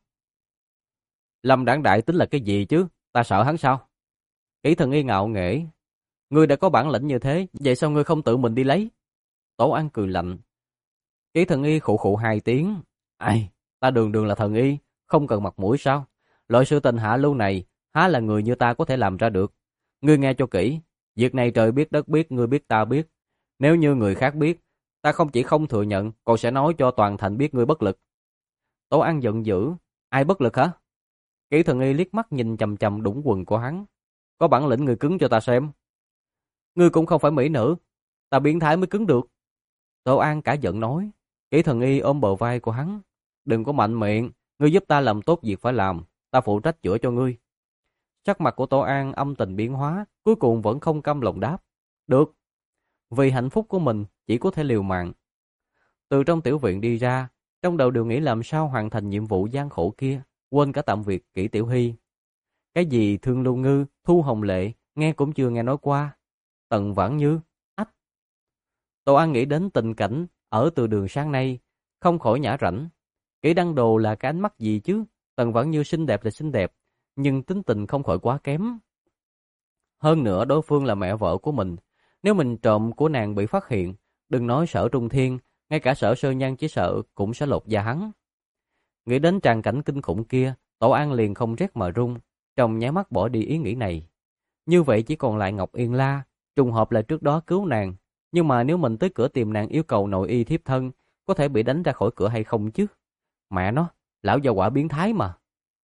Lâm Đảng Đại tính là cái gì chứ, ta sợ hắn sao? Kỷ Thần Nghi ngạo nghễ. Ngươi đã có bản lĩnh như thế, vậy sao ngươi không tự mình đi lấy? Tổ An cười lạnh. Kỷ Thần Nghi khụ khụ hai tiếng. Ai, ta đường đường là thần y, không cần mặt mũi sao? Loại sự tình hạ lưu này, há là người như ta có thể làm ra được. Ngươi nghe cho kỹ, việc này trời biết đất biết, ngươi biết ta biết. Nếu như người khác biết, ta không chỉ không thừa nhận, còn sẽ nói cho toàn thành biết ngươi bất lực. Tổ An giận dữ. Ai bất lực hả? Kỷ Thần Y liếc mắt nhìn chằm chằm đũng quần của hắn. Có bản lĩnh người cứng cho ta xem. Ngươi cũng không phải mỹ nữ, ta biến thái mới cứng được. Tổ An cả giận nói. Kỷ Thần Y ôm bờ vai của hắn. Đừng có mạnh miệng, ngươi giúp ta làm tốt việc phải làm, ta phụ trách chữa cho ngươi. Sắc mặt của Tổ An âm tình biến hóa, cuối cùng vẫn không cam lòng đáp. Được. Vì hạnh phúc của mình chỉ có thể liều mạng. Từ trong tiểu viện đi ra, trong đầu đều nghĩ làm sao hoàn thành nhiệm vụ gian khổ kia, quên cả tạm việc Kỷ Tiểu Hy. Cái gì Thương Lưu Ngư, Thu Hồng Lệ, nghe cũng chưa nghe nói qua. Tần Vãn Như, ách. Tổ An nghĩ đến tình cảnh ở từ đường sáng nay, không khỏi nhã rảnh. Kỷ Đăng Đồ là cái ánh mắt gì chứ? Tần Vãn Như xinh đẹp là xinh đẹp, nhưng tính tình không khỏi quá kém. Hơn nữa đối phương là mẹ vợ của mình, nếu mình trộm của nàng bị phát hiện, đừng nói Sở Trung Thiên, ngay cả Sở Sơ Nhan chỉ sợ cũng sẽ lột da hắn. Nghĩ đến tràng cảnh kinh khủng kia, Tổ An liền không rét mà run, trong nháy mắt bỏ đi ý nghĩ này. Như vậy chỉ còn lại Ngọc Yên La, trùng hợp là trước đó cứu nàng, nhưng mà nếu mình tới cửa tìm nàng yêu cầu nội y thiếp thân, có thể bị đánh ra khỏi cửa hay không chứ? Mẹ nó, lão già quả biến thái mà.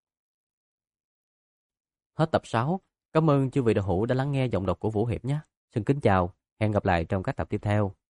Hết tập sáu. Cảm ơn chư vị đạo hữu đã lắng nghe giọng đọc của Vũ Hiệp nhé. Xin kính chào, hẹn gặp lại trong các tập tiếp theo.